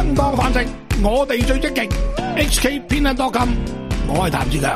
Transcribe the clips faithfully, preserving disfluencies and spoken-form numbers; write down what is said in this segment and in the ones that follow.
生當飯食，我哋最積極。H K 偏向多金，我係譚志強。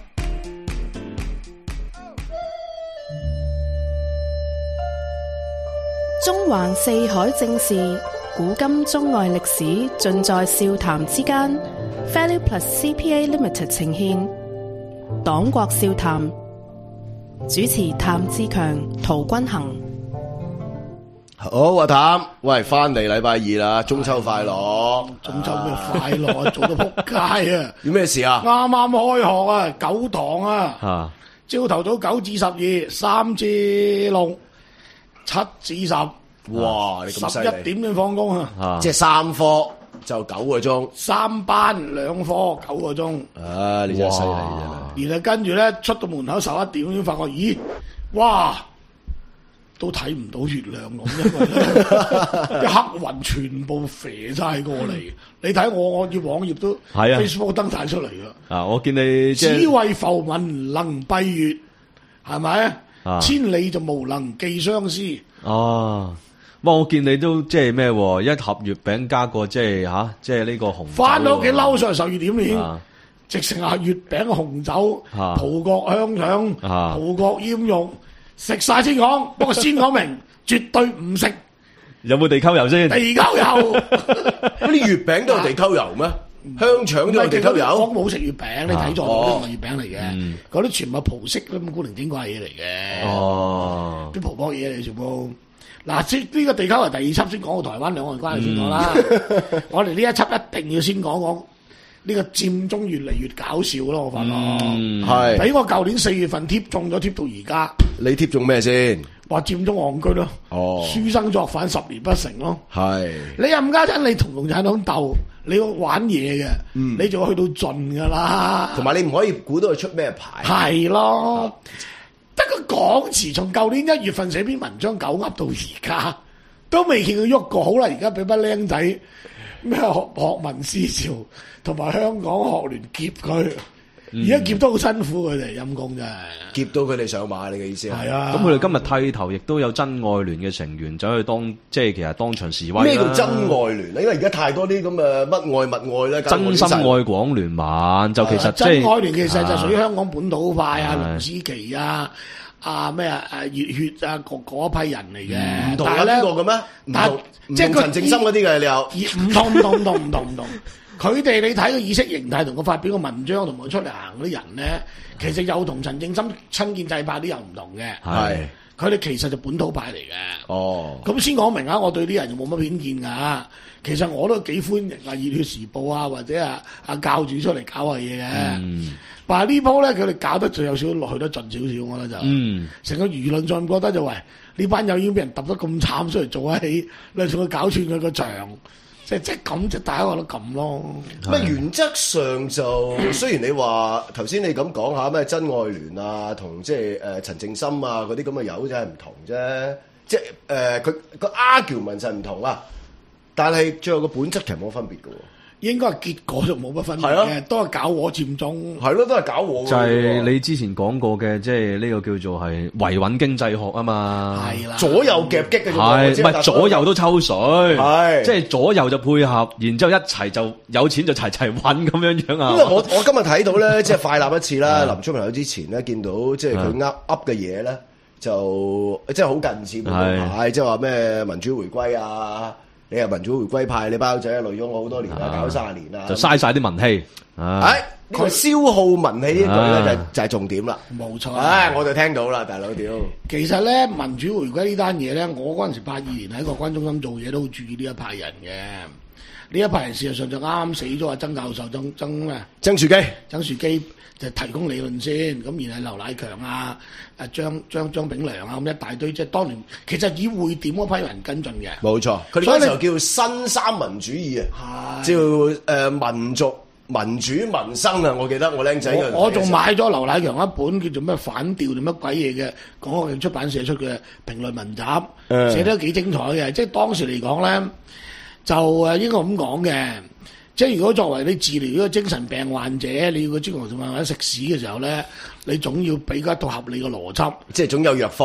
中環四海正事，古今中外歷史，盡在笑談之間。Value Plus C P A Limited 呈現，黨國笑談，主持譚志強、陶君行。 好啊，譚，喂，翻嚟禮拜二啦，中秋快樂！ 中秋咩快樂啊？早到撲街啊！ 有咩事啊？ 啱啱開學啊，九堂啊， 啊， 朝頭早九至十二，三至六，七至十。 哇！你咁犀利， 十一點先放工啊！ 即係三科就九個鐘， 三班兩科九個鐘。 啊，你真係犀利啫！ 然後跟住咧出到門口十一點先發覺，咦，哇，都睇唔到月亮咁，因為啲黑雲全部飛晒過嚟。你睇我我頁網頁都係啊 Facebook 登晒出嚟噶。 啊，我見你即只為浮雲能蔽月，係咪？ 啊千里就無能寄相思。 哦。哇！我見你都即係咩？一盒月餅加個即係吓，即係呢個紅酒。 翻到屋企嬲上十二點已經， 啊直成係月餅紅酒、 啊葡國香腸、 啊葡國醃肉，食晒先講。不過先講明，絕對唔食有冇地溝油先？ 地溝油。 嗰啲月餅都有地溝油咩？香腸都有地溝油？ 我冇食月餅，你睇咗都唔係月餅嚟嘅， 嗯嗰啲全部葡式咁古靈精怪嘢嚟嘅。 哦， 啲葡國嘢嚟全部。嗱，即呢個地溝油第二輯先講到台灣兩岸關係先講啦。 嗯、 我哋呢一輯一定要先講講呢個佔中越嚟越搞笑咯，我發覺。 嗯， 係。 俾我舊年四月份貼中咗貼到而家。 你貼中咩先？ 話佔中戇居咯。 哦。 書生作反十年不成咯。 係。 你冚家陣你同共產黨鬥，你要玩嘢嘅， 嗯、 你就要去到盡噶啦。 同埋你唔可以估到佢出咩牌。 係咯。得個講詞，從舊年一月份寫篇文章狗噏到而家，都未見佢喐過。好啦，而家俾班僆仔咩學學民思潮，同埋香港學聯劫佢，而家劫得好辛苦，佢哋陰公真係劫到佢哋上馬。你嘅意思係？ 係啊。 咁佢哋今日剃頭，亦都有真愛聯嘅成員走去當，即係其實當場示威。 咩叫真愛聯咧？因為而家太多啲咁嘅乜愛乜愛咧。 真心愛廣聯盟就其實即係真愛聯，其實就屬於香港本土派啊，龍思琪啊。啊咩啊誒熱血啊嗰嗰一批人嚟嘅， 唔同但係咧呢個嘅咩？ 但係即係佢陳正心嗰啲嘅你有？ 唔同唔同唔同唔同唔同，佢哋你睇個意識形態同佢發表個文章同佢出嚟行嗰啲人咧，其實有同陳正心親建制派啲又唔同嘅。 係佢哋其實就本土派嚟嘅。 哦， 咁先講明啊，我對啲人就冇乜偏見㗎。其實我都幾歡迎啊，熱血時報啊，或者啊啊教主出嚟搞下嘢嘅。嗯，但係呢鋪咧，佢哋搞得最有少少落去得盡少少，我覺得就，嗯，成個輿論上覺得就喂，呢班友已經俾人揼得咁慘，出嚟做得起，你仲要搞串佢個場，即係即係咁，即係大家覺得咁咯。 咩原則上就雖然你話頭先你咁講下咩真愛聯啊，同即係誒陳正心啊嗰啲咁嘅友真係唔同啫，即係誒佢個 argument 就唔同啊。但係最後個本質其實冇分別嘅喎， 應該係結果就冇乜分別嘅，啊、都係搞我佔中， 係咯，都係搞我。 就係你之前講過嘅，即係呢個叫做係維穩經濟學啊嘛。 係啦， 左右夾擊嘅， 係唔係左右都抽水？ 係即係左右就配合，然之後一齊就有錢就齊齊揾咁樣樣啊。 因為我我今日睇到咧，即係快立一次啦，臨出門口之前咧，見到即係佢噏噏嘅嘢咧，就即係好近似本土派，即係話咩民主回歸啊。你係民主回歸派，你包仔累咗我好多年啦，搞卅年啦， 就嘥晒啲文氣。 唉，佢消耗文氣呢句咧就就係重點啦。 冇錯。 唉，我就聽到啦，大佬屌。 其實咧，民主回歸呢單嘢咧，我嗰陣時八二年喺國關中心做嘢，都好注意呢一派人嘅。呢一派人事實上就啱啱死咗啊，曾教授曾曾咩？ 曾樹基， 曾樹基就提供理論先，咁然後劉乃強啊、啊張張張炳良啊咁一大堆，即係當年其實以會點嗰批人跟進嘅。 冇錯，佢哋嗰時候叫新三民主義啊，叫誒民族民主民生啊！我記得我僆仔嗰陣， 我仲買咗劉乃強一本叫做咩反調定乜鬼嘢嘅，講個出版社出嘅評論文集，嗯、寫得幾精彩嘅。即係當時嚟講咧，就誒應該咁講嘅。即係如果作為你治療呢個精神病患者，你要個精神病患者食屎嘅時候咧，你總要俾一套合理嘅邏輯， 即係總有藥方。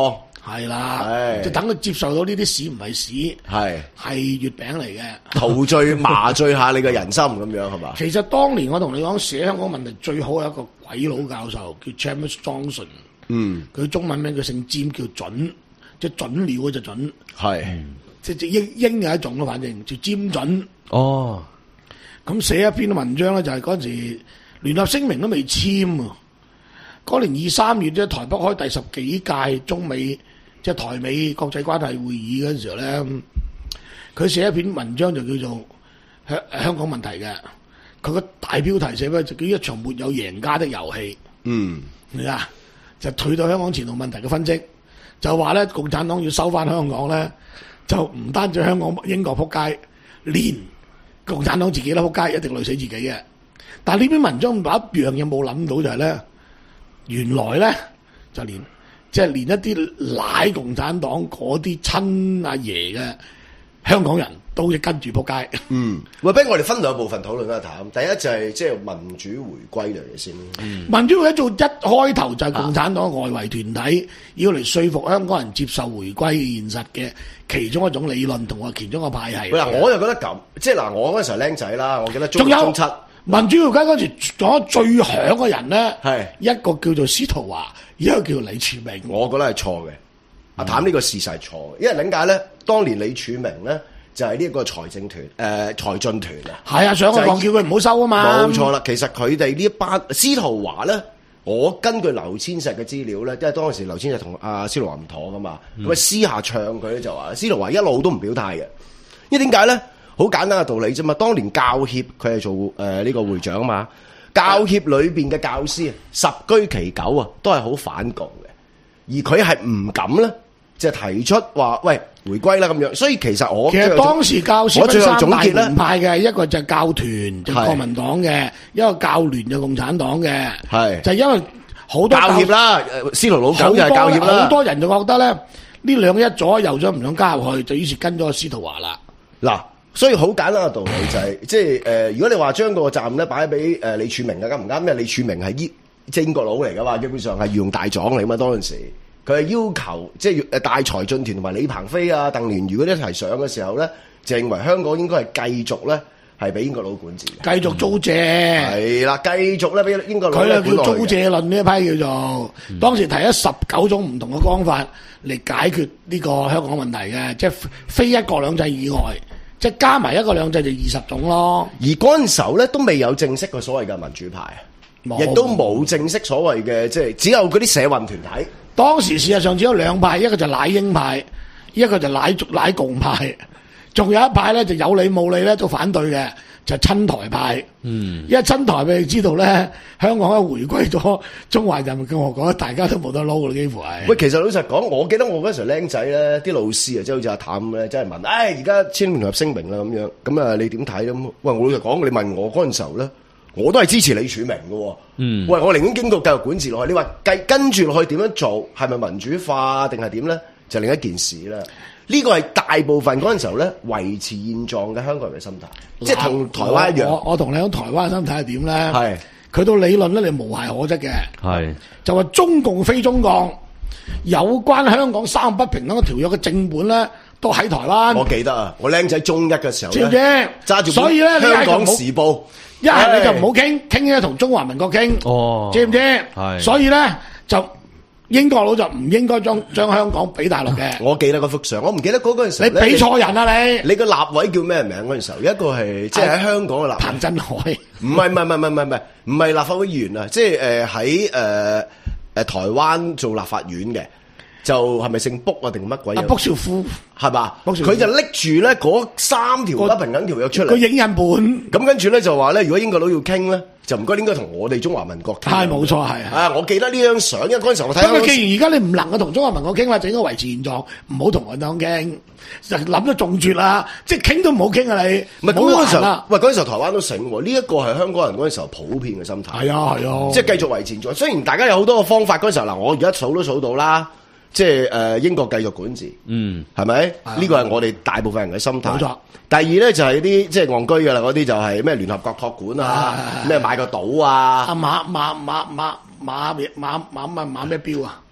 係啦， 係就等佢接受到呢啲屎唔係屎， 係係月餅嚟嘅。 陶醉麻醉下你嘅人心咁樣係嘛？ 其實當年我同你講寫香港問題最好有一個鬼佬教授叫 James Johnson， 嗯， 佢中文名叫姓詹，叫準，即係準料嗰隻準， 係即係英英嘅一種咯，反正叫尖準。 哦， 咁寫一篇文章咧，就係嗰陣時聯合聲明都未簽啊。嗰年二三月咧，台北開第十幾屆中美即係台美國際關係會議嗰陣時候咧，佢寫一篇文章就叫做香香港問題嘅。佢個大標題寫咩？就叫一場沒有贏家的遊戲。 嗯， 啊，就退到香港前途問題嘅分析，就話咧共產黨要收翻香港咧，就唔單止香港英國撲街，連共產黨自己都撲街，一定累死自己嘅。但係呢篇文章有一樣嘢冇諗到就係咧。原來咧就連即係連一啲奶共產黨嗰啲親阿爺嘅香港人都要跟住仆街。 嗯，喂，不如我哋分兩部分討論啦，譚。第一就係即係民主回歸嚟嘅先。 嗯、民主回歸做一開頭就係共產黨外圍團體、啊、要嚟說服香港人接受回歸現實嘅其中一種理論同埋其中一個派系。 嗱，我就覺得咁，即係嗱，我嗰陣時候僆仔啦，我記得中六中七。 民主回歸嗰時講得最響嘅人咧， 係一個叫做司徒華，一個叫李柱銘。 我覺得係錯嘅。阿譚呢個事實係錯嘅，因為點解咧？當年李柱銘咧就係呢一個財政團誒財進團啊。 係啊，上個堂叫佢唔好收啊嘛。 冇錯啦，其實佢哋呢一班司徒華咧，我根據劉千石嘅資料咧，因為當時劉千石同阿司徒華唔妥噶嘛，咁啊、嗯、私下唱佢咧就話司徒華一路都唔表態嘅，因為點解咧？好簡單嘅道理啫嘛，當年教協佢係做誒呢、呃這個會長啊嘛，教協裏邊嘅教師十居其九啊，都係好反共嘅，而佢係唔敢咧，就提出話喂回歸啦咁樣，所以其實我其實當時教師分三大門派嘅，一個就係教團就國民黨嘅，一個教聯就共產黨嘅，係就因為好多教協啦，司徒老九就係教協啦， 好多人就覺得咧呢兩一左右咗唔想加入去，就於是跟咗個司徒華啦。 嗱。所以好簡單嘅道理就係、是，即係誒，如果你話將個責任咧擺俾誒李柱銘嘅，啱唔啱？因為李柱銘係英即係英國佬嚟噶嘛，基本上係御用大狀嚟噶嘛。當陣時佢係要求即係誒大財進團同埋李鵬飛啊、鄧蓮如嗰啲一齊上嘅時候咧，就認為香港應該係繼續咧係俾英國佬管治嘅， 繼續租借係啦，繼續咧俾英國佬。佢係叫租借論呢一批叫做，嗯、當時提咗十九種唔同嘅方法嚟解決呢個香港問題嘅，即係非一國兩制以外。即係加埋一個兩制就二十種咯， 而嗰陣時候咧都未有正式嘅所謂嘅民主派，亦都冇正式所謂嘅即係只有嗰啲社運團體。當時事實上只有兩派，一個就乃英派，一個就乃乃共派，仲有一派咧就有理冇理咧都反對嘅，就親台派。嗯，因為親台你知道咧，香港一回歸咗中華人民共和國，大家都冇得撈啦，幾乎係。喂，其實老實講，我記得我嗰時候僆仔咧，啲老師啊，即係好似阿譚咧，真係問，唉，而家簽聯合聲明啦咁樣，咁啊你點睇咁？喂，我老實講，你問我嗰陣時候咧，我都係支持李柱銘嘅。嗯，喂，我寧願經過繼續管治落去，你話繼跟住落去點樣做，係咪民主化定係點咧？就另一件事啦。呢個係大部分嗰陣時候咧維持現狀嘅香港人嘅心態，即係同台灣一樣。我我同你講台灣嘅心態係點咧？係佢到理論咧，你無懈可擊嘅。係就話中共非中共，有關香港三不平等嘅條約嘅正本咧，都喺台灣。我記得啊，我僆仔中一嘅時候咧，知唔知？揸住所以咧，香港時報一係你就唔好傾，傾咧同中華民國傾。哦，知唔知？係所以咧就。英國佬就唔應該將將香港俾大陸嘅。我記得嗰幅相，我唔記得嗰嗰陣時。你俾錯人啊你！你個立委叫咩名嗰陣時候？一個係即係喺香港嘅立委。彭真海。唔係唔係唔係唔係唔係唔係立法會議員啊！即係誒喺誒誒台灣做立法院嘅，就係咪姓卜啊定乜鬼？啊卜兆夫係嘛？佢就拎住咧嗰三條不平等條約出嚟。個影印本。咁跟住咧就話咧，如果英國佬要傾咧。就唔該，應該同我哋中華民國傾。係冇錯，係啊！我記得呢張相，因為嗰陣時候我睇。咁既然而家你唔能夠同中華民國傾啦，就應該維持現狀，唔好同佢黨傾。就諗得仲絕啦，即係傾都唔好傾啊！你唔係嗰陣時候，喂嗰陣時候台灣都醒喎，呢一個係香港人嗰陣時候普遍嘅心態。係啊係啊，即係繼續維持現狀。雖然大家有好多個方法，嗰陣時候嗱，我而家數都數到啦。即係誒英國繼續管治，嗯，係咪？呢個係我哋大部分人嘅心態。冇錯。第二咧就係啲即係戇居嘅啦，嗰啲就係咩聯合國託管啊，咩買個島啊。啊馬馬馬馬馬馬馬馬馬咩標啊？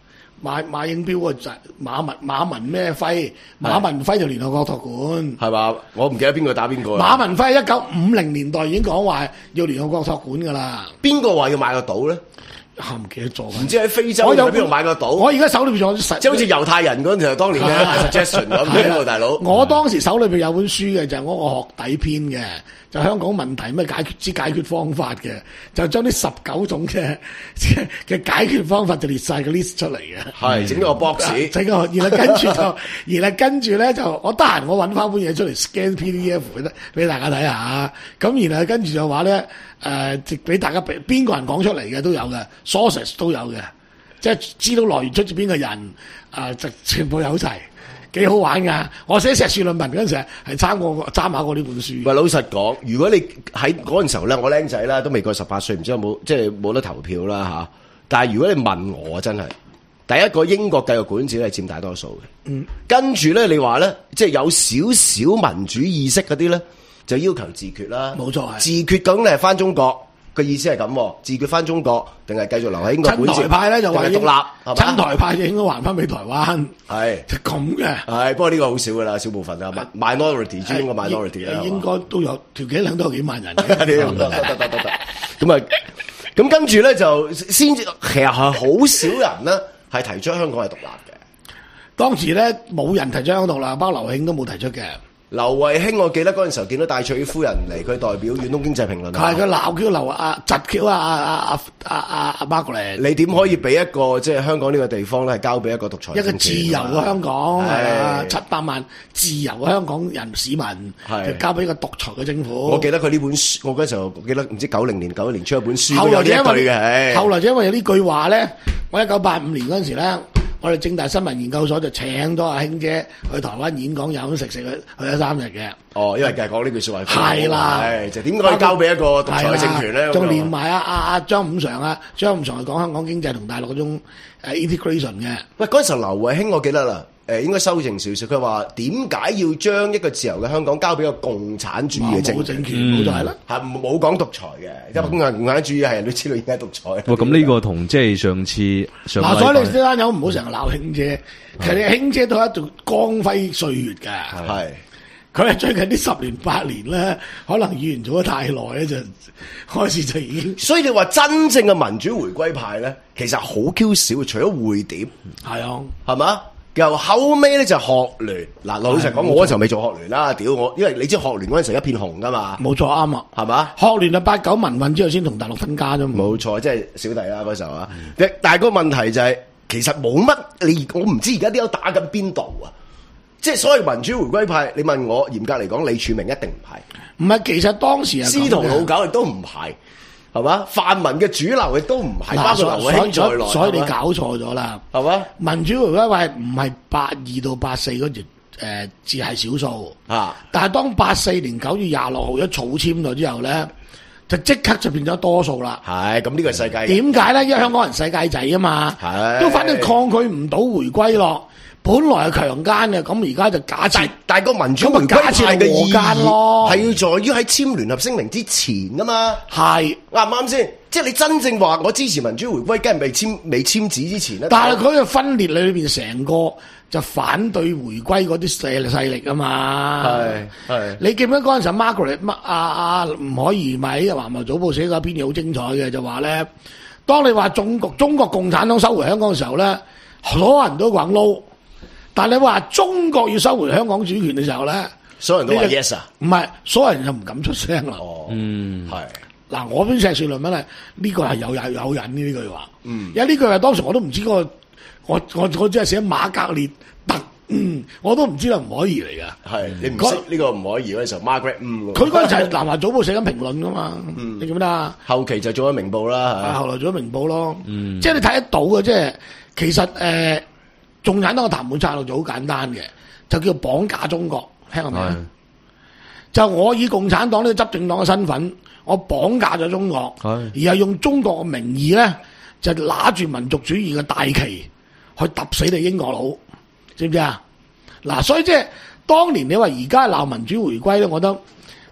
馬馬英標個仔馬文馬文咩輝，馬文輝就聯合國託管。 係嘛？我唔記得邊個打邊個啦。 馬文輝一九五零年代已經講話要聯合國託管㗎啦。 邊個話要買個島咧？ 啊，唔記得咗。 唔知喺非洲我有喺邊度買個島？ 我而家手裏邊仲有實， 即係好似猶太人嗰陣時當年嘅 suggestion 咁係啦喎，大佬。 我當時手裏邊有本書嘅，就係我個學底篇嘅，就香港問題咩解決之解決方法嘅，就將啲十九種嘅嘅解決方法就列晒個 list 出嚟嘅。 係整咗個 box， 整個，然後跟住就，然後跟住咧就，我得閒我揾翻本嘢出嚟 scan P D F 俾俾大家睇下。咁然後跟住就話咧，誒、呃，俾大家俾邊個人講出嚟嘅都有嘅 ，sources 都有嘅，即係知道來源出自邊個人，啊、呃，就全部有齊。幾好玩㗎！我寫碩士論文嗰陣時係參過參考過呢本書。 喂，老實講，如果你喺嗰陣時候咧，我僆仔啦，都未過十八歲，唔知有冇即係冇得投票啦嚇。但係如果你問我，真係第一個英國繼續管治係佔大多數嘅。嗯，跟住咧，你話咧，即係有少少民主意識嗰啲咧，就要求自決啦。 冇錯係自決究竟你係翻中國？個意思係咁，自決翻中國，定係繼續留喺英國管治？ 親台派咧就話獨立，係嘛？ 親台派就應該還翻俾台灣， 係就咁嘅。 係，不過呢個好少噶啦，少部分啊，minority 專個 minority 啦， 應該都有條幾兩都有幾萬人嘅。 得得得得得，咁啊，咁跟住咧就先至，其實係好少人咧係提出香港係獨立嘅。 當時咧冇人提出香港獨立，包括劉慶都冇提出嘅。 劉慧卿，我記得嗰陣時候見到戴卓爾夫人嚟，佢代表遠東經濟評論啊。 係佢鬧叫劉啊，窒叫啊啊啊啊啊啊 Margaret。 你點可以俾一個即係香港呢個地方咧，係交俾一個獨裁一個自由嘅香港係七百萬自由嘅香港人市民， 係就交俾一個獨裁嘅政府。 我記得佢呢本書，我嗰陣時候記得唔知九零年、九一年出一本書， 後來就因為嘅。 後來就因為有呢句話咧，我一九八五年嗰陣時咧。我哋政大新聞研究所就請咗阿卿姐去台灣演講，飲食食去去咗三日嘅。 哦，因為就係講呢句説話。 係啦， 係就點解交俾一個獨裁政權咧？ 仲連埋阿阿阿張五常啊，張五常係講香港經濟同大陸嗰種誒 integration 嘅。 喂，嗰陣時候劉慧卿我記得啦，誒應該修正少少。佢話點解要將一個自由嘅香港交俾一個共產主義嘅政政權？冇就係啦， 係冇講獨裁嘅，因為共產共產主義係人都知道而家獨裁。 喂，咁呢個同即係上次上嗱，所以你呢單友唔好成日鬧卿姐，其實卿姐都係一段光輝歲月㗎。 係。 佢係最近呢十年八年咧，可能議員做得太耐咧，就開始就已經。 所以你話真正嘅民主回歸派咧，其實好 Q 少，除咗匯點， 係啊， 係嘛？由後尾咧就學聯。嗱，老實講，我嗰時候未做學聯啦，屌我，因為你知學聯嗰陣時候一片紅噶嘛。 冇錯，啱啊， 係嘛？ 學聯啊八九民運之後先同大陸分家啫嘛。 冇錯，即係小弟啦嗰時候啊。嗯、但係個問題就係、是，其實冇乜你，我唔知而家啲友打緊邊度啊？即係所謂民主回歸派，你問我嚴格嚟講，李柱銘一定唔係。 唔係，其實當時啊， 司徒老狗亦都唔係，係嘛？泛民嘅主流亦都唔係，包括劉慧卿在內。 所以你搞錯咗啦， 係嘛？ 民主回歸派唔係八二到八四嗰條誒字係少數啊，但係當八四年九月廿六號一草簽咗之後咧，就即刻就變咗多數啦。 係咁呢個世界點解咧？因為香港人世界仔啊嘛， 係都反正抗拒唔到回歸咯。本來係強姦嘅，咁而家就假設， 但係個民主回歸派嘅意義咯， 係要在於喺簽聯合聲明之前噶嘛。 係啱唔啱先？即係你真正話我支持民主回歸，梗係未簽未簽字之前咧。 但係佢嘅分裂裏邊成個就反對回歸嗰啲勢勢力啊嘛。 係係。 你記唔記得嗰陣時 Margaret 乜阿阿吳靄儀咪喺《華僑早報》寫過一篇嘢好精彩嘅，就話咧，當你話中國中國共產黨收回香港嘅時候咧，所有人都講 no。但你話中國要收回香港主權嘅時候咧， 所有人都話 yes 啊， 唔係，所有人就唔敢出聲啦。 哦， 嗯， 係。 嗱，我邊碩士論文咧，呢個係有有有引呢句話。 嗯， 因為呢句話當時我都唔知個，我我我只係寫馬格列特，嗯，我都唔知係吳靄儀嚟噶。 係，你唔識呢個吳靄儀嗰陣時候 Margaret 嗯。 佢嗰陣就係南華早報寫緊評論噶嘛，嗯、你記唔記得啊？ 後期就做咗明報啦， 係。後來做咗明報咯， 嗯， 即係你睇得到嘅，即係其實誒。呃共產黨嘅談判策略就好簡單嘅，就叫綁架中國，聽過未啊？就我以共產黨呢個執政黨嘅身份，我綁架咗中國，而係用中國嘅名義咧，就拿住民族主義嘅大旗去揼死你英國佬，知唔知啊？嗱，所以即係當年你話而家鬧民主回歸咧，我覺得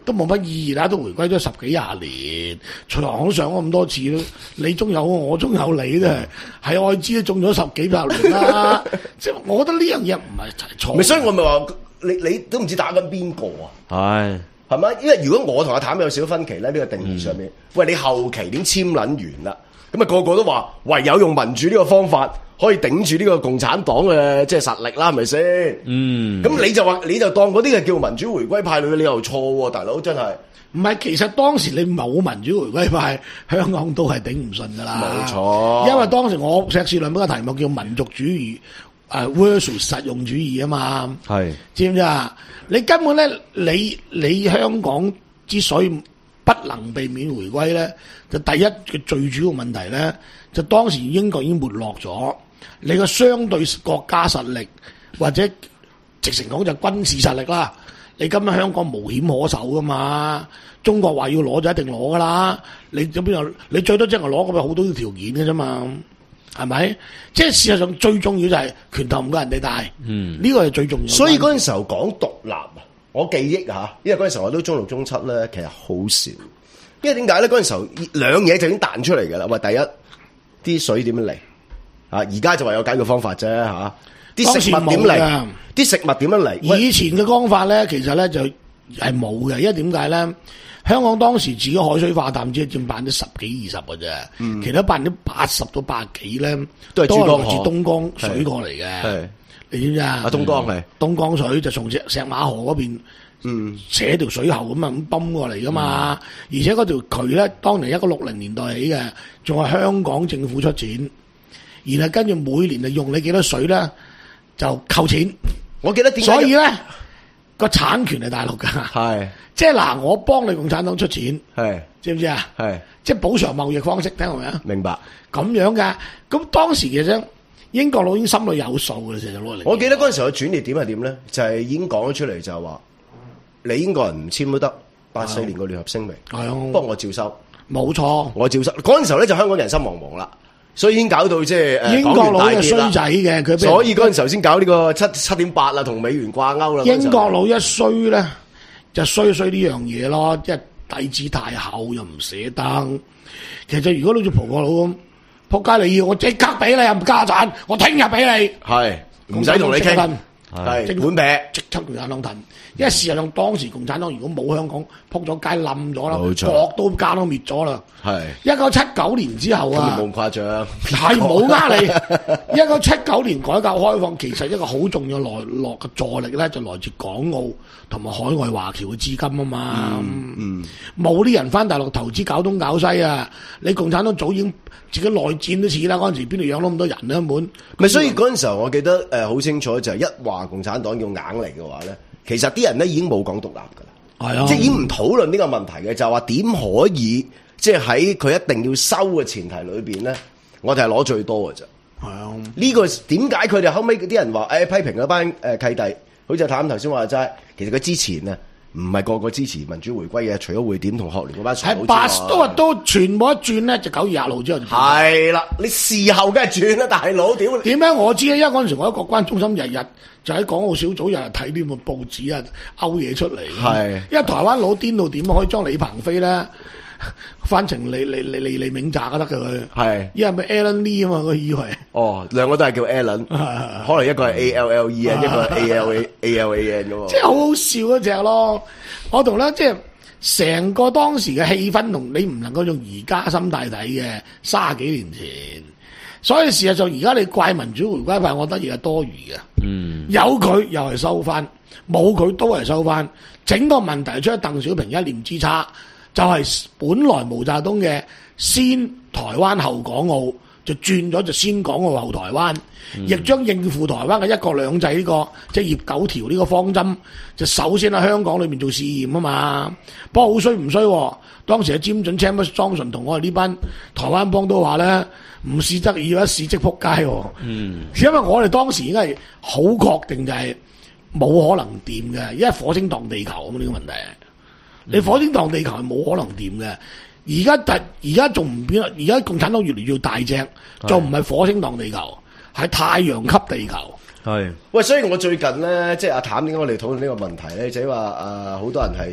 都冇乜意義啦，都回歸咗十幾廿年，隨行上咗咁多次都，你中有我，我中有你都係，係愛滋都中咗十幾廿年啦。即係我覺得呢樣嘢唔係錯。 咪所以我咪話你你都唔知打緊邊個啊？ 係係咪？因為如果我同阿譚有少少分歧咧，呢、呢個定義上面，嗯、喂你後期點簽撚完啦？咁啊個個都話唯有用民主呢個方法可以頂住呢個共產黨嘅即係實力啦，係咪先？嗯。咁你就話你就當嗰啲係叫民主回歸派，你又錯喎，大佬真係。 唔係，其實當時你冇民主回歸派，香港都係頂唔順噶啦。冇錯。因為當時我碩士論文嘅題目叫民族主義誒 versus 實用主義啊嘛。係。知唔知啊？你根本咧，你你香港之所以不能避免回歸咧，就第一嘅最主要問題咧，就當時英國已經沒落咗，你個相對國家實力或者直情講就軍事實力啦。你今日香港無險可守噶嘛？中國話要攞就一定攞噶啦。你咁邊度？你最多即係攞咁樣好多條件嘅啫嘛，係咪？即係事實上最重要就係拳頭唔夠人哋大。嗯，呢個係最重要。 所以嗰陣時候講獨立啊，我記憶嚇，因為嗰陣時候我都中六中七咧，其實好少。因為點解咧？嗰陣時候兩嘢就已經彈出嚟㗎啦。喂，第一啲水點樣嚟啊？而家就話有解決方法啫嚇。啲食物點嚟？啲食物點樣嚟？ 以前嘅方法咧，其實咧就係冇嘅，因為點解咧？香港當時自己海水化淡只係佔百分之十幾二十嘅啫，嗯、其他百分之八十到百幾咧都係來自東江水過嚟嘅。你知唔知啊？啊， 東江係東江水就從石石馬河嗰邊，嗯，扯條水喉咁啊咁泵過嚟噶嘛。嗯、而且嗰條渠咧，當年一九六零年代起嘅，仲係香港政府出錢，然後跟住每年就用你幾多水咧。就扣錢， 我記得點解？ 所以咧個產權係大陸噶，係即係嗱，我幫你共產黨出錢，係知唔知啊？係即係補償貿易方式，聽明未啊？明白咁樣噶，咁當時其實英國佬已經心裏有數嘅，成日攞嚟。 我記得嗰陣時候嘅轉捩點係點咧？就係、是、已經講咗出嚟，就係話你英國人唔簽都得，八四年個聯合聲明，係啊，不過我照收，冇錯，我照收。嗰陣時候咧就香港人心惶惶啦。所以已經搞到即係英國佬嘅衰仔嘅，佢所以嗰陣時候先搞呢個七七點八啦，同美元掛鈎啦。 英國佬一衰咧，就衰衰呢樣嘢咯，即係底子太厚又唔捨得。其實如果好似葡國佬咁，仆街你要我即刻俾你，又唔加賺，我聽日俾你，係唔使同你傾，係即管俾，即刻共產黨騰。因為事實上當時共產黨如果冇香港撲咗街冧咗啦，國都家都滅咗啦。係一九七九年之後啊， 冇咁誇張， 係冇呃你。一九七九年改革開放，其實一個好重要來落嘅助力咧，就來自港澳同埋海外華僑嘅資金啊嘛。嗯，冇、嗯、啲人翻大陸投資搞東搞西啊！你共產黨早已經自己內戰都似啦，嗰陣時邊度養到咁多人咧？根本咪所以嗰陣時候，我記得誒好、呃、清楚就係、是、一話共產黨要硬嚟嘅話咧。其實啲人咧已經冇講獨立噶啦，係啊，即係已經唔討論呢個問題嘅，就係話點可以即係喺佢一定要收嘅前提裏邊咧，我哋係攞最多嘅啫。係啊，呢個點解佢哋後尾啲人話誒、哎、批評嗰班誒契弟，好似阿譚頭先話齋，其實佢之前啊唔係個個支持民主回歸嘅，除咗匯點同學聯嗰班傻佬之外，係八都話都全部一轉咧，就九月廿號之後就係啦。你事後梗係轉啦，大佬屌！點解我知咧？因為嗰陣時我喺國關中心日日就喺港澳小組日日睇呢個報紙啊，勾嘢出嚟。係，因為台灣佬癲到點可以將李鵬飛咧翻成李李李李李銘澤都得嘅佢。係，因為咪 Alan Lee 啊嘛，佢以為。哦，兩個都係叫 Alan，可能一個係 A L L E 啊，一個係 A L A A L A N 嘅喎。即係好好笑嗰隻咯。我同咧即係成個當時嘅氣氛同你唔能夠用而家心態睇嘅，三十幾年前。所以事實上而家你怪民主回歸派，我覺得亦係多餘嘅。嗯，有佢又係收翻，冇佢都係收翻。整個問題出喺鄧小平一念之差，就係、是、本來毛澤東嘅先台灣後港澳，就轉咗就先港澳後台灣，亦將、嗯、應付台灣嘅一國兩制呢、這個即係葉九條呢個方針，就首先喺香港裏面做試驗啊嘛。不過好衰唔衰？當時嘅詹準 Chandler Johnson 同我哋呢班台灣幫都話咧，唔試則已，一試即撲街。嗯，因為我哋當時應該係好確定就係冇可能掂嘅，因為火星撞地球咁呢個問題。你火星撞地球係冇可能掂嘅。而家突而家仲唔變啦？而家共產黨越嚟越大隻，就唔係火星撞地球，係太陽級地球。係喂， 所以我最近咧，即係阿譚點解我哋討論呢個問題咧？就係話誒，好多人係。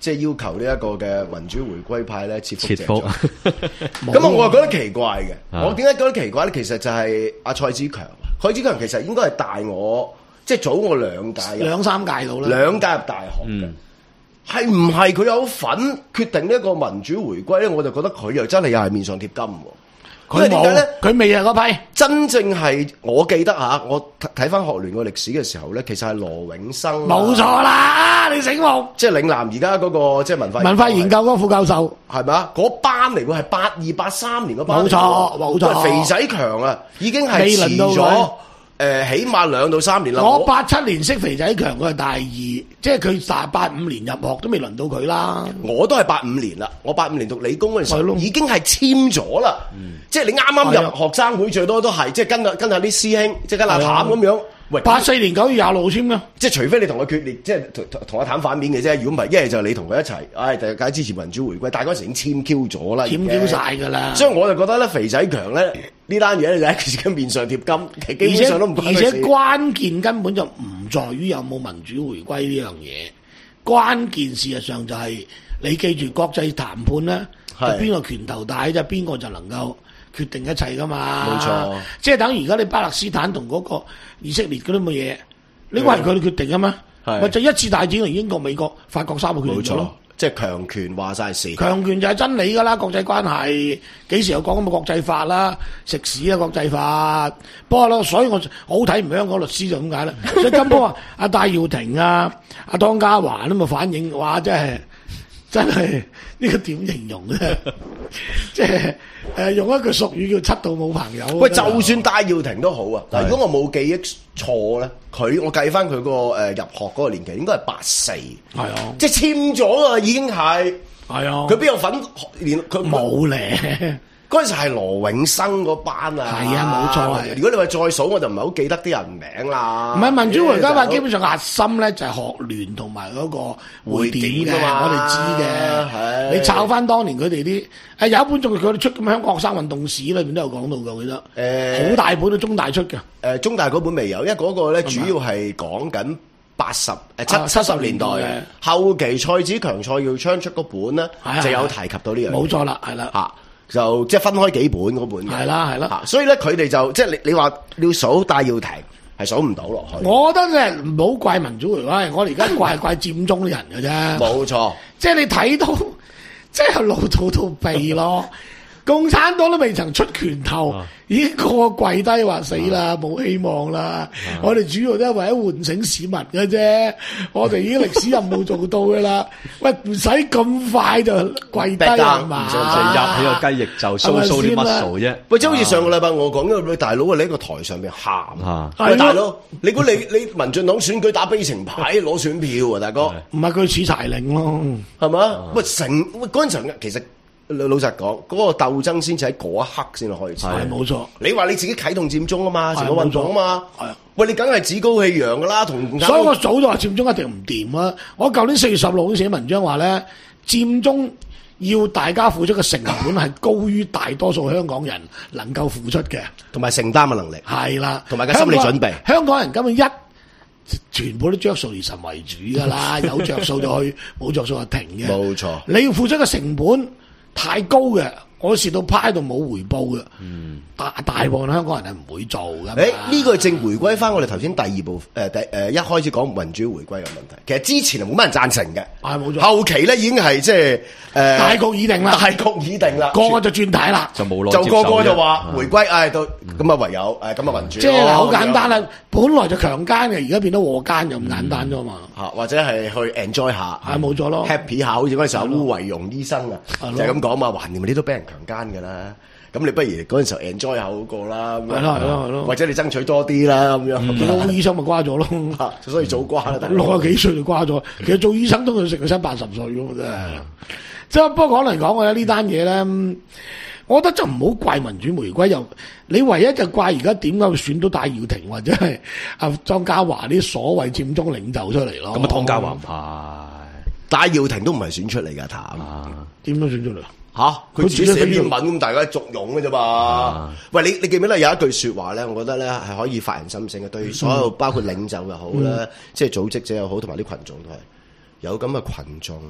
即係要求呢一個嘅民主回歸派咧切腹謝切腹罪。咁啊，我係覺得奇怪嘅。我點解覺得奇怪咧？其實就係阿蔡子強，蔡子強其實應該係大我，即係早我兩屆， 兩三屆到啦， 兩屆入大學嘅。係唔係佢有份決定呢一個民主回歸咧？我就覺得佢又真係又係面上貼金喎。 佢冇咧，佢未係嗰批。 真正係我記得嚇，我睇翻學聯個歷史嘅時候咧，其實係羅永生。 冇錯啦，你醒目。 即係嶺南而家嗰個即係文化文化研究嗰個副教授係咪啊？嗰班嚟喎，係八二八三年嗰班。 冇錯冇錯。 肥仔強啊，已經係遲咗。誒、呃，起碼兩到三年啦。 我八七年識肥仔強，佢係大二，即係佢大八五年入學都未輪到佢啦。 我都係八五年啦，我八五年讀理工嗰陣時候已經係簽咗啦。即係你啱啱入學生會，最多都係即係跟下跟下啲師兄，即係跟阿譚咁樣。喂， 八四年九月廿六號簽噶， 即係除非你同佢決裂，即係同同阿譚反面嘅啫。如果唔係，一係就你同佢一齊，唉，大家支持民主回歸。但係嗰時已經簽 Q 咗啦， 簽 Q 晒㗎啦。 所以我就覺得咧，肥仔強咧呢單嘢咧就係自己面上貼金，其實基本上都唔關佢事。 而且關鍵根本就唔在於有冇民主回歸呢樣嘢，關鍵事實上就係、是、你記住國際談判咧，就邊個拳頭大啫，邊個就能夠決定一切噶嘛。 冇錯，即係等而家你巴勒斯坦同嗰個以色列嗰啲咁嘅嘢，呢個係佢哋決定啊嘛。咪就一次大戰嚟英國、美國、法國三個決定咗咯。 即係強權話晒事， 強權就係真理㗎啦。國際關係幾時有講咁嘅國際法啦？食屎啊國際法！不過咧，所以我我好睇唔起香港律師就咁解啦。所以今波啊，阿戴耀廷啊、阿湯家驊咁啊反應，哇！真係真係呢個點形容咧？即係誒用一句俗語叫七度冇朋友。 喂，就算戴耀廷都好啊。嗱，如果我冇記憶錯咧，佢我計翻佢個誒入學嗰個年期應該係八四，係啊， 即係簽咗啊，已經係係啊，佢邊有份連佢冇咧。 嗰陣時係羅永生嗰班啊， 係啊，冇錯啊。 如果你話再數，我就唔係好記得啲人名啦。 唔係民主回歸嘛，基本上核心咧就係學聯同埋嗰個會點嘅，我哋知嘅。你抄翻當年佢哋啲，誒有一本仲係佢哋出咁香港學生運動史裏面都有講到嘅，我記得。誒，好大本都中大出嘅。 誒，中大嗰本未有，因為嗰個咧主要係講緊八十誒七七十年代嘅後期，蔡子強、蔡耀昌出嗰本咧就有提及到呢樣。 冇錯啦，係啦。 嚇！就即係分開幾本嗰本嘅， 係啦係啦， 所以咧佢哋就即係你你話要數戴耀廷係數唔到落去。 我覺得咧唔好怪民主回歸，我哋而家怪係怪佔中啲人嘅啫。 冇錯， 即係你睇到，即係老土到痹咯。共產黨都未曾出拳頭，啊、已經個個跪低話死啦，冇、啊、希望啦。啊、我哋主要都係為咗喚醒市民嘅啫。我哋已經歷史任務做到嘅啦。喂，唔使咁快就跪低啊嘛！ 入起個雞翼就 show show 啲 muscle 啫。 喂，即係好似上個禮拜我講咗，大佬啊，你喺個台上邊喊啊！ 喂，大佬，你估你你民進黨選舉打悲情牌攞選票啊，大哥？ 唔係佢似柴玲咯， 係嘛？喂，成喂嗰陣時其實。老老實講，嗰、那個鬥爭先至喺嗰一刻先開始。 係冇錯。 你話你自己啟動佔中啊嘛，成個運動啊嘛。係。喂，你梗係趾高氣揚噶啦，同。 所以我早就話佔中一定唔掂啊！我舊年四月十六號寫文章話咧，佔中要大家付出嘅成本係高於大多數香港人能夠付出嘅， 同埋承擔嘅能力。 係啦， 同埋嘅心理準備。 香港人根本一全部都着數而神為主噶啦，有着數就去，冇着數就停嘅。冇錯。你要付出嘅成本太高嘅，我蝕到趴喺度冇回報嘅。嗯，大大部分香港人係唔會做嘅。誒， 呢個正回歸翻我哋頭先第二部誒第誒一開始講民主回歸嘅問題。其實之前係冇乜人贊成嘅， 係冇錯。 後期咧已經係即係誒大局已定啦， 大局已定啦， 個個就轉軚啦， 就冇就個個就話回歸，誒到咁啊唯有誒咁啊民主。 即係好簡單啦，本來就強姦嘅，而家變咗和姦就咁簡單啫嘛。 嚇，或者係去 enjoy 下， 係冇錯咯 ，happy 下，好似嗰陣時候烏維榮醫生啊，就係咁講嘛，橫掂你都俾人強姦㗎啦。咁你不如嗰陣時候 enjoy 下好過啦，係咯係咯係咯，或者你爭取多啲啦咁樣。見到醫生咪瓜咗咯，所以早瓜啦， 六十幾歲就瓜咗。其實做醫生都要食到七八十歲㗎嘛，真係。即係不過講嚟講去呢單嘢咧，我覺得就唔好怪民主回歸，又你唯一就怪而家點解會選到戴耀廷或者係阿湯家驊啲所謂佔中領袖出嚟咯。 咁啊，湯家驊唔係， 戴耀廷都唔係選出嚟㗎，譚點樣選出嚟？ 吓，佢自己寫篇文咁，大家作用嘅啫嘛。啊、喂，你你記唔記得有一句説話咧？我覺得咧係可以發人深省嘅，對所有包括領袖又好啦，嗯、即係組織者又好，同埋啲群眾都係有咁嘅群眾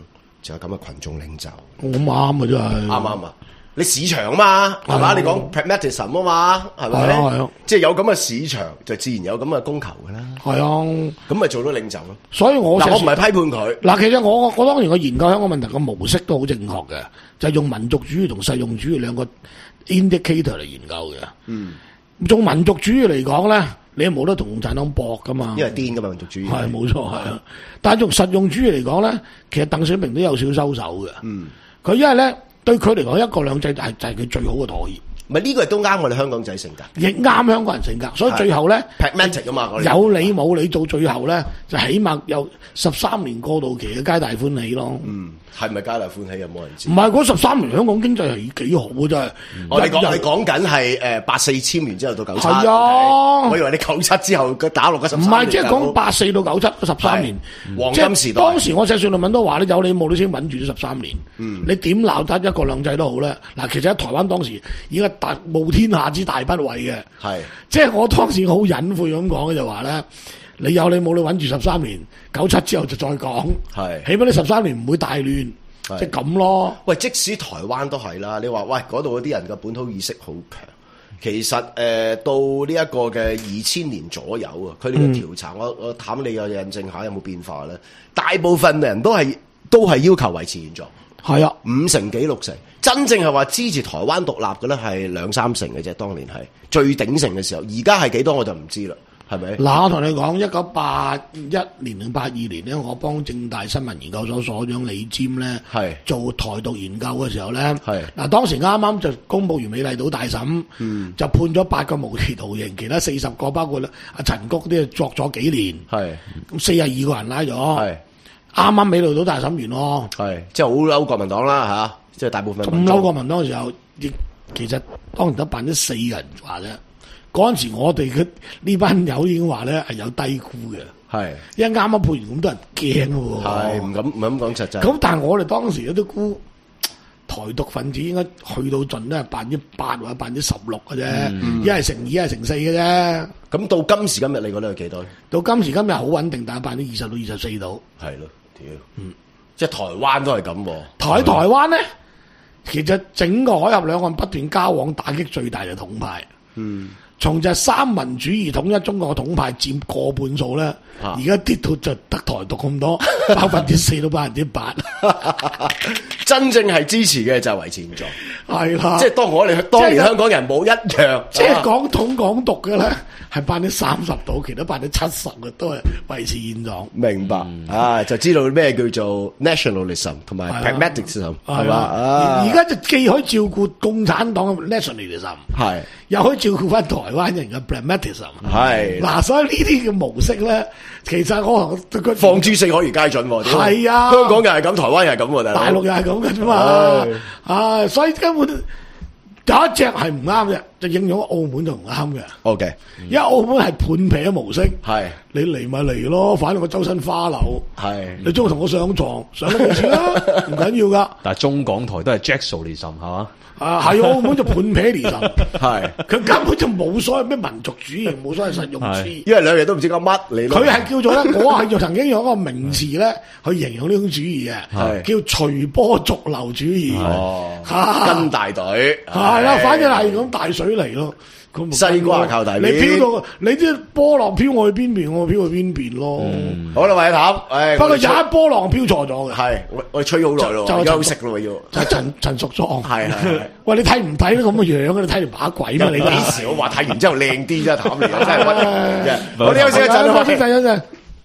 就有咁嘅群眾領袖。 我啱啊，真係啱唔啱啊？你市場啊嘛，係嘛？ 係啊你講 pragmatism 啊嘛，係咪？ 係啊係啊即係有咁嘅市場，就自然有咁嘅供求㗎啦。 係啊， 咁咪做到領袖咯。 所以我嗱，我唔成係批判佢。 嗱，其實我我當年我研究香港問題嘅模式都好正確嘅，就係用民族主義同實用主義兩個 indicator 嚟研究嘅。 嗯， 做民族主義嚟講咧，你係冇得同共產黨搏噶嘛， 因為癲㗎嘛，民族主義。 係冇錯係啊。但係用實用主義嚟講咧，其實鄧小平都有少收手嘅。 嗯， 佢因為咧對佢嚟講，一國兩制係就係佢最好嘅妥協， 咪呢個亦都啱我哋香港仔性格。 亦啱香港人性格。所以最後咧 pragmatic 啊嘛，我哋有理冇理，到最後咧就起碼有十三年過渡期嘅皆大歡喜咯。 嗯，係咪皆大歡喜有冇人知唔？係嗰十三年香港經濟係幾好嘅真係。 我哋講日日你講緊係誒八四簽完之後到九七。 係啊我以為你九七之後佢打落嗰十唔係，即係講八四到九七嗰十三年係黃即係金時代當時我寫信論文都話咧，有理冇理先穩住咗十三年。 嗯你點鬧得一國兩制都好咧。嗱，其實喺台灣當時已經係大冒天下之大不韙嘅。 係即係我當時好隱晦咁講嘅就話咧，你有理冇理穩住十三年，九七之後就再講。 係起碼你十三年唔會大亂， 係即係咁咯。 喂，即使台灣都係啦，你話喂嗰度嗰啲人嘅本土意識好強，其實誒、呃、到呢一個嘅二千年左右啊，佢哋嘅調查，我我探你嘅印證下有冇變化咧？大部分人都係都係要求維持現狀， 係啊， 五成幾六成，真正係話支持台灣獨立嘅咧係兩三成嘅啫。當年係最鼎盛嘅時候，而家係幾多我就唔知啦，係咪？ 嗱，我同你講，一九八一年定八二年咧，我幫正大新聞研究所所長李占咧， 係做台獨研究嘅時候咧， 係嗱當時啱啱就公佈完美麗島大審， 嗯就判咗八個無期徒刑，其他四十個包括阿陳菊啲作咗幾年， 係咁四十二個人拉咗， 係啱啱美麗島大審完咯， 係，即係好嬲國民黨啦嚇，即係大部分咁民眾嬲國民黨嘅時候，亦其實當然得百分之四嘅人話啫。嗰陣時我哋嘅呢班友已經話咧係有低估嘅， 係因為啱啱判完咁多人驚喎。 係唔敢唔敢講實際。 咁但係我哋當時都估台獨分子應該去到盡都係百分之八或者百分之十六嘅啫，一係乘二，一係乘四嘅啫。 咁到今時今日，你覺得有幾多？ 到今時今日好穩定，但係百分之二十到二十四度。 係咯，屌，嗯，即係台灣都係咁喎。 台台灣咧，其實整個海峽兩岸不斷交往，打擊最大嘅統派。 嗯， 從就係三民主義統一中國嘅統派佔過半數咧， 啊而家跌到就得台獨咁多，百分之四到百分之八。 真正係支持嘅就係維持現狀。 係啦， 即係當我哋當年即係香港人冇一樣， 即係啊港統港獨嘅咧，係百分之三十到，其他百分之七十嘅都係維持現狀。 明白啊，就知道咩叫做 nationalism 同埋 pragmatism 係嘛啊而而家就既可以照顧共產黨嘅 nationalism， 係又可以照顧翻台灣人嘅 pragmatism。 係嗱，所以呢啲嘅模式咧，其實我對佢放諸四海而皆準喎。屌係啊香港又係咁，台灣又係咁喎，大佬大陸又係咁嘅啫嘛唉。 啊，所以根本有一隻係唔啱嘅，就應用喺澳門就唔啱嘅。 OK 因為澳門係判劈嘅模式， 係你嚟咪嚟咯，反正我周身花柳， 係你中意同我上床，上得幾錢啦，唔緊要噶。 但係中港台都係 Jacksonism 係嘛？ 啊，係澳門就判劈離神， 係， 佢根本就冇所謂咩民族主義，冇所謂實用主義。 因為兩樣都唔知講乜，你佢係叫做咧，我係就曾經用一個名詞咧去形容呢種主義嘅， 係叫隨波逐流主義。 哦啊跟大隊係啦，反正係咁大水嚟咯。咁咪西瓜靠大你邊飄到你啲波浪飄我去邊邊，我飄去邊邊咯。 好啦，偉譚，誒， 不過有我哋吹一波浪飄錯咗嘅， 係我我哋吹咗好耐咯， 就就休息咯要。 就係陳陳淑莊。 係係係喂，你睇唔睇到咁嘅樣啊？你睇條把鬼咩？你幾時我話睇完之後靚啲啫，譚你真係屈人啫。我哋休息一陣休息啦一陣，一陣。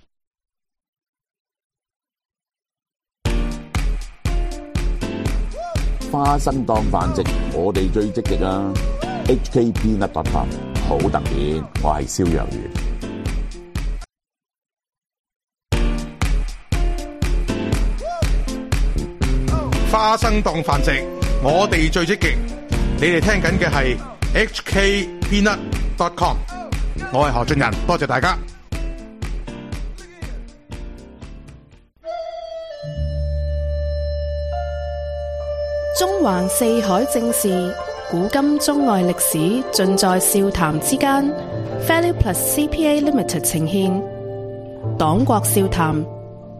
花生當飯食，我哋最積極啊 ！H K Peanut Butter 好特別，我係蕭若元。 花生當飯食，我哋最積極。你哋聽緊嘅係 H K Peanut dot com， 我係何俊仁，多謝大家。 中環四海正事，古今中外歷史，盡在笑談之間。Value Plus C P A Limited 呈獻黨國笑談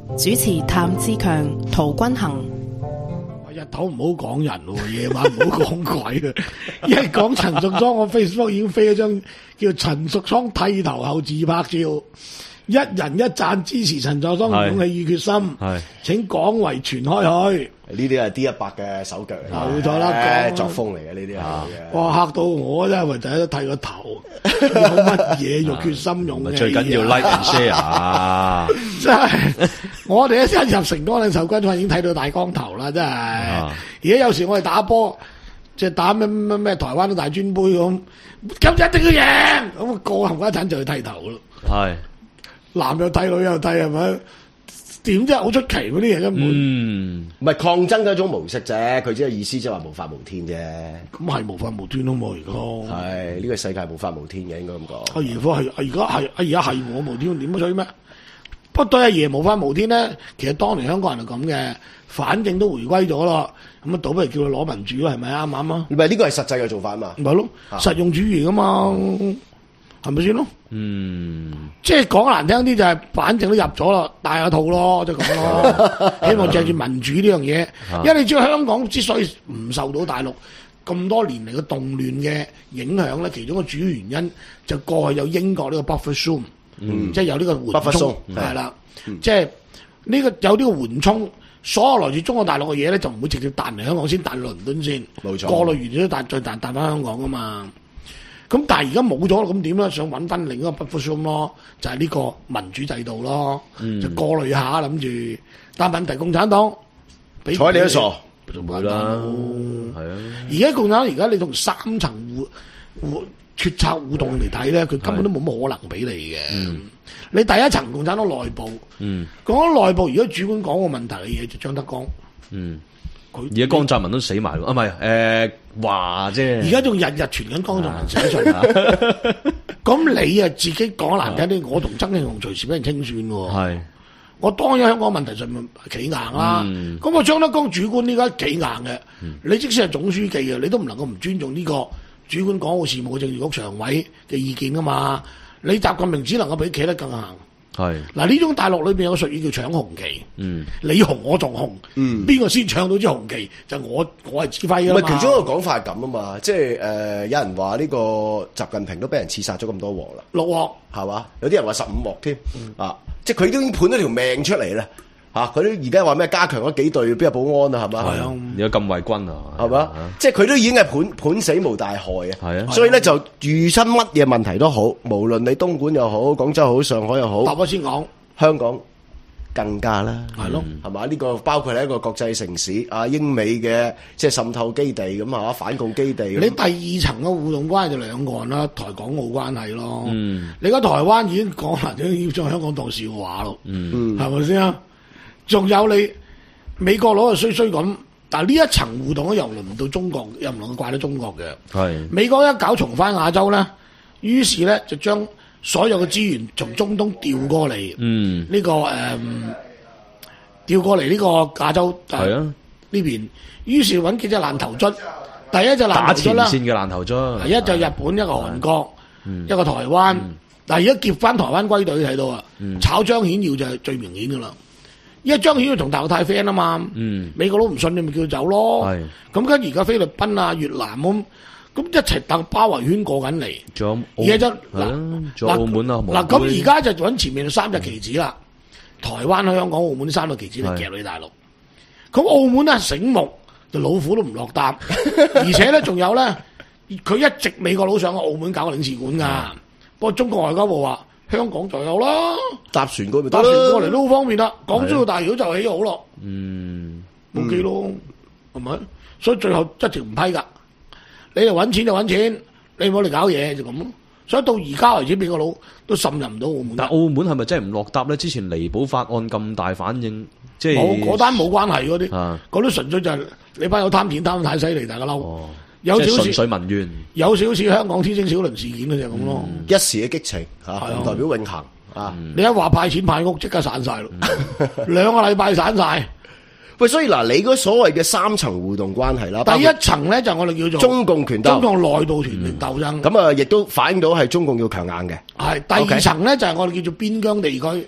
主持譚志強、陶君行。 日頭唔好講人喎，夜晚唔好講鬼啊！一講陳淑莊，我 Facebook 已經飛咗張叫陳淑莊剃頭後自拍照，一人一讚支持陳淑莊嘅勇氣與決心，請廣為傳開去。 呢啲係 D 一百嘅手腳嚟嘅， 冇錯啦，講作風嚟嘅呢啲係。 哇！嚇到我真係為第一剃個頭，有乜嘢用決心勇氣？ 最緊要 like and share， 真係我哋一入成江嶺受軍訓已經睇到大光頭啦，真係。而家有時我哋打波，即係打咩咩咩台灣嘅大專杯咁，今日一定要贏，咁個冚家鏟就去剃頭咯。 係男又剃，女又剃，係咪？點啫？好出奇嗰啲嘢根本。 嗯， 唔係抗爭嘅一種模式啫，佢只係意思即係話無法無天啫。 咁係無法無天咯嘛，而家。 係呢個世界無法無天嘅，應該咁講。 阿爺夫係，而家係，而家係我無天，點啊？所以咩？不過對阿爺無法無天咧，其實當年香港人係咁嘅，反正都回歸咗咯，咁啊倒不如叫佢攞民主咯，係咪啱唔啱啊？ 唔係呢個係實際嘅做法嘛？ 咪咯，實用主義噶嘛，係咪先咯？ 嗯， 即係講難聽啲就係，反正都入咗啦，戴下套咯，即係咁咯。希望借住民主呢樣嘢，因為你知道香港之所以唔受到大陸咁多年嚟嘅動亂嘅影響咧，其中嘅主要原因就過去有英國呢個 buffer zone。嗯，即係有呢個緩衝，係啦，即係呢個有呢個緩衝，所有來自中國大陸嘅嘢咧就唔會直接彈嚟香港先，彈倫敦先， 冇錯， 過濾完咗彈再彈彈翻香港噶嘛。咁但係而家冇咗，咁點咧？想揾翻另一個 buffer zone 咯，就係呢個民主制度咯，就過濾下諗住。但問題共產黨睬你都傻， 就冇啦，係啊。 而家共產黨而家你同三層互互。決策互動嚟睇咧，佢根本都冇乜可能俾你嘅。嗯、你第一層共產黨內部， 嗯、 講緊內部，如果主管講個問題嘅嘢，就張德江。 嗯， 佢而家江澤民都死埋咯，啊唔係誒話啫。 而家仲日日傳緊江澤民死訊。咁你啊自己講難聽啲，我同曾慶紅隨時俾人清算喎。係，我當然香港問題上面企硬啦。咁我張德江主管呢家企硬嘅，嗯、你即使係總書記啊，你都唔能夠唔尊重呢、這個。主管港澳事務政治局常委嘅意見噶嘛？你習近平只能夠比企得更硬。係嗱，呢種大陸裏邊有個術語叫搶紅旗。嗯，你紅我仲紅。嗯，邊個先搶到支紅旗就我我係指揮㗎嘛。 唔係其中一個講法係咁啊嘛，即係誒、呃、有人話呢個習近平都俾人刺殺咗咁多鑊啦， 六鑊係嘛？有啲人話十五鑊添、嗯、啊，即係佢都已經判咗條命出嚟啦。嚇！佢都而家話咩加強嗰幾隊，邊有保安啊？係嘛？係啊！ 有禁衛軍啊？ 係嘛？即係佢都已經係判判死無大害啊！ 係啊！ 所以咧就遇親乜嘢問題都好，無論你東莞又好、廣州好、上海又好， 答我先講香港更加啦， 係咯， 係嘛？呢個包括係一個國際城市啊，英美嘅即係滲透基地咁啊，反共基地。 你第二層嘅互動關係就兩岸啦，台港澳關係咯。嗯，你而家台灣已經講難聽，要將香港當笑話咯。嗯，係咪先啊？仲有你美國佬就衰衰咁，但係呢一層互動咧又輪唔到中國，又唔能夠怪到中國嘅。係美國一搞重返亞洲咧，於是咧就將所有嘅資源從中東調過嚟。嗯，呢、這個誒調、呃、過嚟呢個亞洲係啊呢邊，於是揾幾隻爛頭卒，第一隻爛頭卒啦，打前線嘅爛頭卒， 第一就日本，一個韓國，嗯、一個台灣。嗯、但係而家劫翻台灣歸隊睇到啊，嗯、炒張顯耀就係最明顯噶啦。因為張顯耀同大陸太 friend 啊嘛，嗯、美國佬唔信你咪叫佢走咯。咁跟住而家菲律賓啊、越南咁，咁一齊搭包圍圈過緊嚟。仲有而家就嗱， 仲有澳門啊， 嗱咁而家就揾前面三隻棋子啦，嗯、台灣、香港、澳門三個棋子嚟夾你大陸。咁澳門咧醒目，就老虎都唔落搭，而且咧仲有咧，佢一直美國佬上澳門搞領事館噶，嗯、不過中國外交部話。香港就有啦，搭船過嚟，搭船過嚟都好方便啦。港珠澳大橋就起好咯，嗯，冇計咯，係咪？所以最後一直唔批噶。你嚟搵錢就搵錢，你唔好嚟搞嘢就咁咯。所以到而家為止，美國佬都滲入唔到澳門。 但澳門係咪真係唔落搭咧？之前離補法案咁大反應，即係冇嗰單冇關係嗰啲，嗰啲純粹就係你班友貪錢貪得太犀利，大家嬲。哦有少少純粹民怨， 有少少香港天星小輪事件嘅就咁咯， 一時嘅激情嚇，唔代表永恆啊！ 你一話派錢派屋，即刻散晒咯，兩個禮拜散晒。 喂，所以嗱，你嗰所謂嘅三層互動關係啦， 第一層咧就我哋叫做中共權鬥， 中共內部權力鬥爭。 咁啊，亦都反映到係中共要強硬嘅。 係第二層咧就係我哋叫做邊疆地區，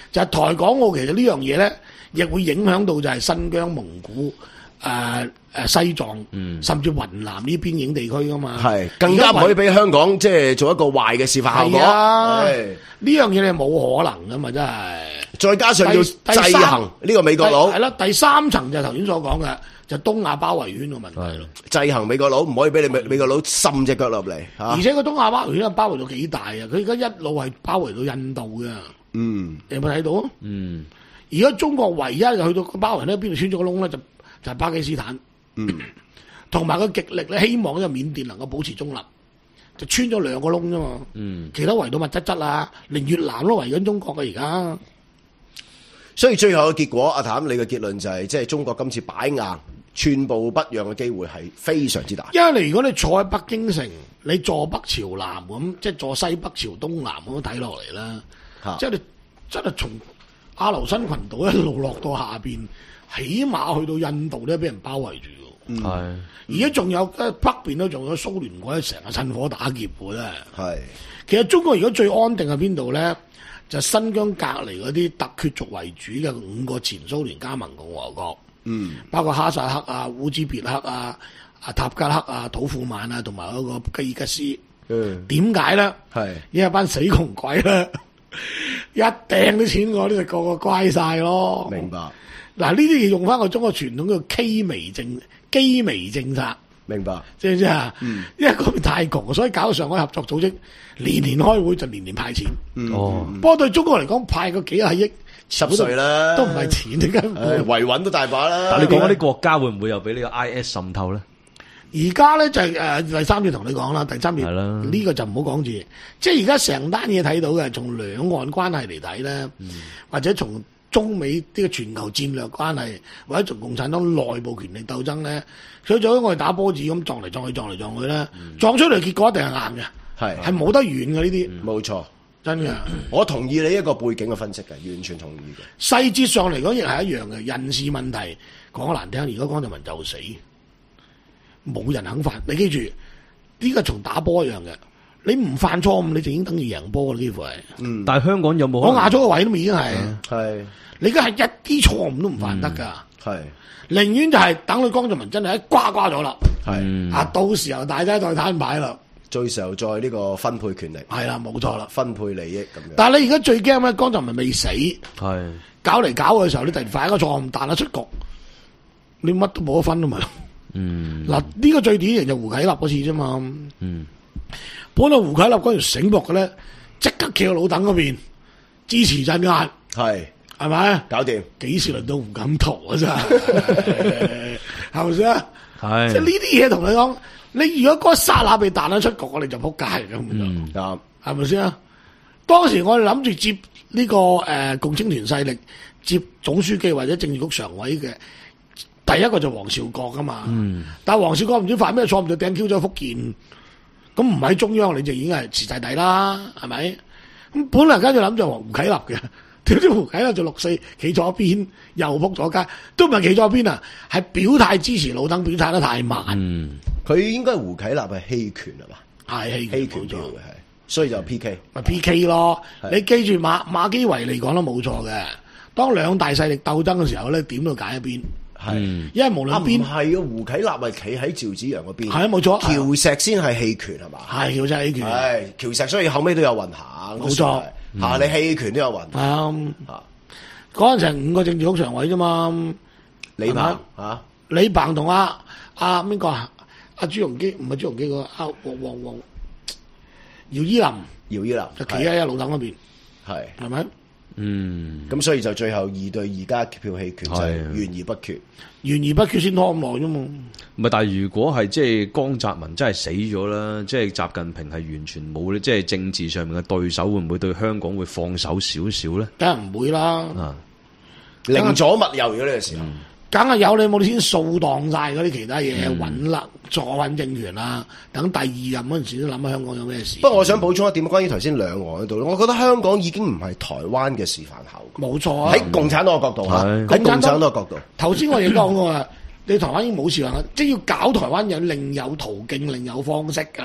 就係台港澳其實呢樣嘢咧，亦會影響到就係新疆、蒙古、誒、呃、誒西藏， 嗯甚至雲南呢邊境地區噶嘛。 係更加唔可以俾香港即係做一個壞嘅示範效果。 係啊， 係呢樣嘢你係冇可能噶嘛，真係。 再加上要第第三制衡呢個美國佬， 係啦，第三層就係頭先所講嘅，就東亞包圍圈嘅問題咯。 制衡美國佬，唔可以俾你美美國佬滲隻腳落嚟嚇。 而且個東亞包圍圈包圍到幾大啊！佢而家一路係包圍到印度嘅， 嗯， 你有冇睇到啊？ 嗯， 而家中國唯一就去到個包圍咧，邊度穿咗個窿咧，就就係巴基斯坦。 嗯， 同埋個極力咧，希望呢個緬甸能夠保持中立，就穿咗兩個窿啫嘛。 嗯， 其他圍到密質質啊，連越南都圍緊中國嘅而家。 所以最後嘅結果，阿譚你嘅結論就係、是，即係中國今次擺硬、寸步不讓嘅機會係非常之大。 因為你如果你坐喺北京城，你坐北朝南咁，即係坐西北朝東南咁睇落嚟啦， 嚇即係你真係從阿留申群島一路落到下邊，起碼去到印度都俾人包圍住嘅。 係、 而家仲有誒北邊都仲有蘇聯嗰啲成日趁火打劫嘅咧。 係其實中國而家最安定喺邊度咧？就新疆隔離嗰啲突厥族為主嘅五個前蘇聯加盟共和國， 嗯， 包括哈薩克啊、烏茲別克啊、啊塔吉克啊、土庫曼啊，同埋嗰個吉爾吉斯。 嗯， 點解咧？ 係因為一班死窮鬼咧，一掟啲錢我哋就個個乖晒咯。 明白， 嗱，呢啲嘢用翻個中國傳統嘅基微政基微政策。 明白， 知唔知啊？ 嗯， 因為嗰邊太窮，所以搞到上海合作組織年年開會就年年派錢。 嗯， 哦， 不過對中國嚟講，派個幾廿億濕碎啦， 都唔係錢，點解唔誒維穩都大把啦。 但係你講嗰啲國家會唔會又俾呢個 I S 滲透咧？ 而家咧就係、誒、第三節同你講啦，第三節係啦呢個就唔好講住，即係而家成單嘢睇到嘅，從兩岸關係嚟睇咧， 嗯、 或者從中美呢個全球戰略關係，或者從共產黨內部權力鬥爭咧，佢就好似我哋打波子咁撞嚟撞去撞嚟撞去咧， 嗯、 撞出嚟結果一定係硬嘅， 係係冇得遠嘅呢啲， 冇錯， 真嘅。 我同意你一個背景嘅分析嘅，完全同意嘅。 細節上嚟講亦係一樣嘅，人事問題講得難聽，而家江澤民就死，冇人肯犯。你記住，呢個從打波一樣嘅，你唔犯錯誤，你就已經等於贏波啦，幾乎係。 嗯， 但係香港有冇可能？ 我壓咗個位都已經係， 係你而家係一啲錯誤都唔犯得㗎， 係寧願就係等佢江澤民真係一瓜瓜咗啦， 係嗯啊到時候大家再攤牌啦， 最時候再呢個分配權力， 係啦，冇錯啦。 分配利益咁樣。 但係你而家最驚咩？江澤民未死， 係搞嚟搞嘅時候，你突然犯一個錯誤彈得出局，你乜都冇得分啊嘛。 嗯嗱，呢個最典型就胡啟立嗰次啫嘛。 嗯， 本來胡啟立嗰條醒目嘅咧，即刻企喺老鄧嗰邊支持鎮壓， 係係咪？ 搞掂， 幾時輪到胡錦濤啊？真係係咪先？ 係即係呢啲嘢同你講，你如果嗰一剎那被彈得出局，我哋就撲街咁嗯就啱係咪先啊？當時我哋諗住接呢、個誒、呃、共青團勢力接總書記或者政治局常委嘅。第一個就黃兆國噶嘛， 嗯、 但係黃兆國唔知犯咩錯誤就掟 Q 咗福建，咁唔喺中央你就已經係蝕曬底啦，係咪？咁本來跟住諗住胡啟立嘅，點知胡啟立就六四企咗一邊，又撲咗街，都唔係企咗一邊啊，係表態支持老鄧，表態得太慢， 嗯， 佢應該胡啟立係棄權係嘛？ 係棄棄權權咗票嘅係，所以就 P K。 咪 P K 咯。 係你記住馬馬基維利講得冇錯嘅，當兩大勢力鬥爭嘅時候咧，點都揀一邊。 係， 嗯因為無論啊唔邊係啊，胡啟立係企喺趙紫陽嗰邊， 係啊冇錯喬石先係棄權係嘛？ 係叫真係棄權， 係喬石，所以後尾都有運行， 冇錯嚇你棄權都有運行啱。 嚇。 嗰陣成五個政治局常委啫嘛， 李係嘛鵬嚇李鵬同阿阿邊個啊？阿朱鎔基唔係朱鎔基個阿黃黃黃姚依林姚依林就企喺阿老鄧嗰邊， 係係咪？ 嗯， 咁，所以就最後二對二加票棄權就係係懸而不決。 懸而不決先拖咁耐啫嘛。 唔係，但係如果係即係江澤民真係死咗啦，即係習近平係完全冇咧，即係政治上面嘅對手，會唔會對香港會放手少少咧？ 梗係唔會啦， 啊， 寧左勿右，如果呢個時候， 梗係有你冇你先掃蕩晒嗰啲其他嘢， 嗯穩啦，坐穩政權啦。等第二任嗰陣時都諗下香港有咩事。 不過我想補充一點，關於頭先兩岸嗰度，我覺得香港已經唔係台灣嘅示範效果。 冇錯啊！ 喺共產黨嘅角度嚇， 係喺共產黨嘅角度， 頭先我亦講過啦，你台灣已經冇事啦，即係要搞台灣有另有途徑、另有方式㗎啦。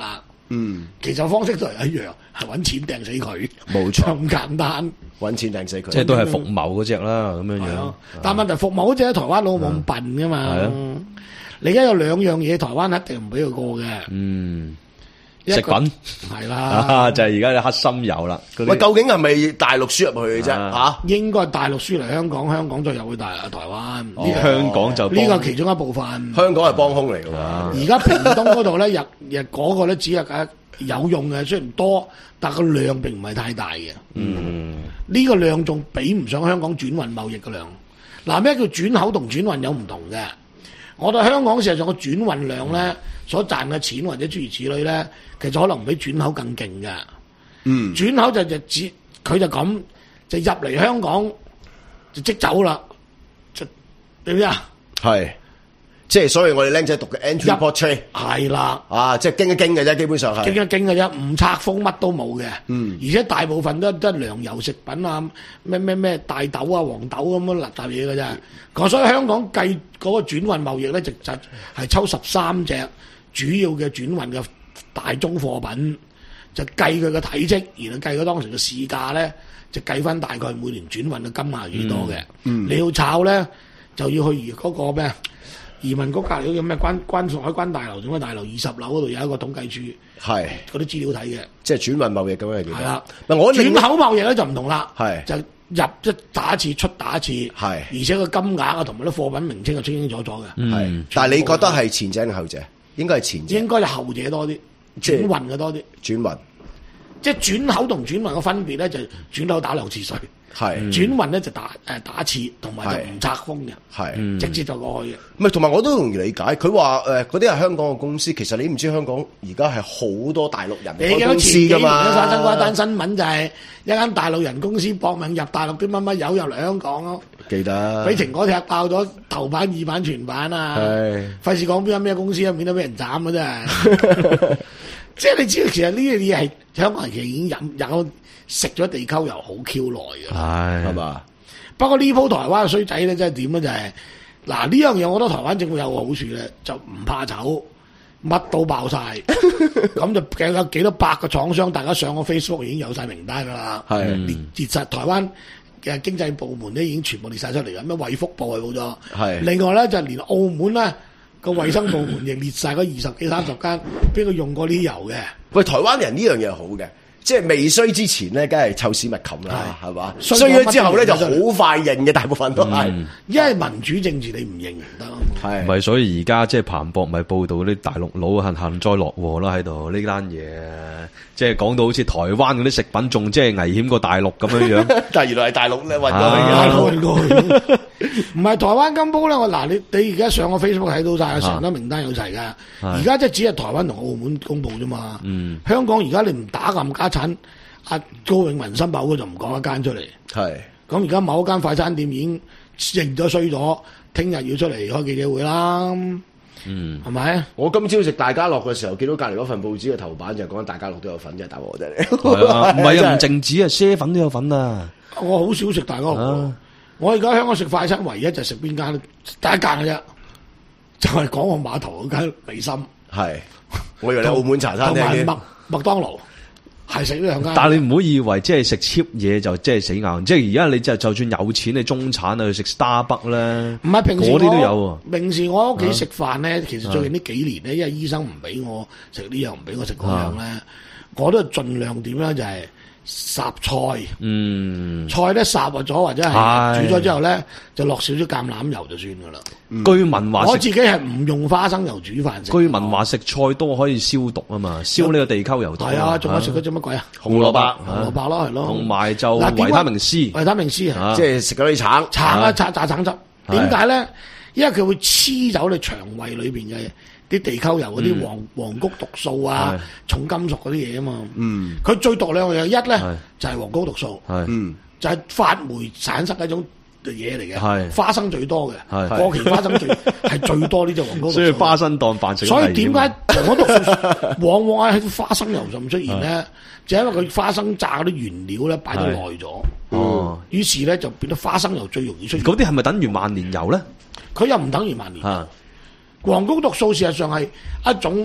嗯， 其實方式都係一樣，係揾錢掟死佢， 冇錯咁簡單。 揾錢掟死佢， 即係都係服貿嗰只啦，咁樣樣係啊。但問題服貿嗰隻喺台灣佬冇咁笨噶嘛。 係啊你而家有兩樣嘢，台灣一定唔俾佢過嘅。 嗯， 一個食品係啦， 啊，就係而家嘅黑心油啦。嗰啲喂，究竟係咪大陸輸入去嘅啫？ 啊嚇， 應該係大陸輸嚟香港，香港再入去大台灣。呢個香港就呢個係其中一部分。 香港係幫兇嚟㗎嘛？ 而家屏東嗰度咧，日日嗰個咧只係有用嘅，雖然唔多，但個量並唔係太大嘅。 嗯， 呢個量仲比唔上香港轉運貿易嘅量。嗱，咩叫轉口同轉運有唔同嘅？我哋香港事實上個轉運量咧，所賺嘅錢或者諸如此類咧，其實可能比轉口更勁嘅。 嗯， 轉口就就只佢就咁就入嚟香港就即走啦，就點樣啊？ 係，即係所以我哋僆仔讀嘅 entry port trade 係啦。 啊，即係經一經嘅啫，基本上係經一經嘅啫，唔拆封乜都冇嘅。 嗯而且大部分都都係糧油食品啊，咩咩咩大豆啊、黃豆咁樣垃圾嘢嘅啫。咁所以香港計嗰個轉運貿易咧，就就係抽十三隻主要嘅轉運嘅大宗貨品，就計佢嘅體積，然後計佢當時嘅市價咧，就計翻大概每年轉運嘅金額幾多嘅。 嗯你要炒咧，就要去嗰個咩移民局隔離嗰個咩關關海關大樓，總咩大樓二十樓嗰度有一個統計處， 係嗰啲資料睇嘅。 即係轉運貿易咁樣係幾多？ 係啦， 嗱我另轉口貿易咧就唔同啦， 係就入一打一次出打一次， 係而且個金額啊同埋啲貨品名稱係清清楚楚嘅， 係， 嗯但係你覺得係前者定後者？應該係前者應該係後者多啲， 即係轉運嘅多啲， 轉運即係轉口同轉運嘅分別咧就係轉口打兩次稅， 係轉運咧就打誒打一次，同埋就係唔拆封嘅， 係。 直接就過去嘅。 唔係，同埋我都容易理解。佢話誒嗰啲係香港嘅公司，其實你唔知香港而家係好多大陸人你記得開公司前幾年都㗎嘛？ 發生過一單新聞，就係一間大陸人公司搏命入大陸啲乜乜油入嚟香港咯， 記得俾蘋果踢爆咗頭版、二版、全版啊！ 係費事講邊間咩公司啊，免得俾人斬啊！真係，即係你知道其實呢樣嘢係香港人其實已經飲有食咗地溝油好 Q 耐嘅。 係係嘛？ 不過呢鋪台灣嘅衰仔咧，真係點咧就係、嗱呢樣嘢，我覺得台灣政府有個好處咧，就唔怕醜，乜都爆晒，咁就有幾多百個廠商，大家上個 Facebook 已經有晒名單㗎啦。 係列列實台灣嘅經濟部門咧已經全部列晒出嚟嘅，咩衛福部係冇咗， 係另外咧就連澳門咧個衛生部門亦列晒嗰二十幾三十間，邊個用過呢啲油嘅？ 喂，台灣人呢樣嘢好嘅，即係未衰之前咧，梗係臭屎密冚啦， 係係嘛？ 衰衰咗咗之後咧，就乜都唔好快認嘅，大部分都係因為民主政治你唔認唔得。 係咪所以而家即係彭博咪報道啲大陸佬幸幸災樂禍啦喺度呢單嘢，即係講到好似台灣嗰啲食品仲即係危險過大陸咁樣樣。 但係原來係大陸咧運過去啊嘅。 運過去唔係台灣金煲咧，我嗱你你而家上個 Facebook 睇到晒，成張名單有齊噶。而家即係只係台灣同澳門公佈啫嘛。 嗯香港而家你唔打冚家產，阿高永文新寶嗰就唔講一間出嚟。 係咁而家某一間快餐店已經認咗衰咗，聽日要出嚟開記者會啦。 嗯， 係咪？ 我今朝食大家樂嘅時候，見到隔離嗰份報紙嘅頭版就係講大家樂都有份，真係大鑊真係。 係啊，唔係啊，唔真係淨止啊，啡粉都有份啊。 我好少食大家樂喎。 啊我而家香港食快餐，唯一就食邊間？第一間嘅啫，就係港澳碼頭嗰間美心。 係，我以為你澳門茶餐廳添同埋麥麥當勞係食呢兩間。 但係你唔好以為即係食 cheap 嘢就即係死硬，即係而家你就就算有錢，你中產啊去食 Starbucks 咧， 唔係平時嗰啲都我有啊。 平時我喺屋企食飯咧，其實最近呢幾年咧，因為醫生唔俾我食呢樣，唔俾我食嗰樣咧，我都係盡量點咧就係霎菜。 嗯， 菜咧霎咗或者係係煮咗之後咧，就落少少橄欖油就算噶啦。 居民話食我自己係唔用花生油煮飯食。 居民話食菜多可以消毒啊嘛，燒呢個地溝油多。 係啊，仲有食嗰隻乜鬼啊？ 紅蘿蔔紅蘿蔔咯，係咯。 同埋就嗱點解維他命 C。 維他命 C 啊， 啊即係食嗰啲橙。 橙啊， 啊榨榨橙汁。點解咧？因為佢會黐走你腸胃裏邊嘅啲地溝油嗰啲黃黃谷毒素啊、重金屬嗰啲嘢啊嘛。 嗯佢最毒兩樣嘢，一咧係就係黃谷毒素， 係嗯， 就係發霉產生一種嘢嚟嘅。 係花生最多嘅， 係過期花生最係最多呢隻黃谷毒素。 所以花生當飯食得危險。 所以點解黃谷毒素往往喺花生油上出現咧？就因為佢花生榨嗰啲原料咧擺得耐咗， 哦， 於是咧就變咗花生油最容易出現。 嗰啲係咪等於萬年油咧？ 佢又唔等於萬年。 啊， 黃谷毒素事實上係一種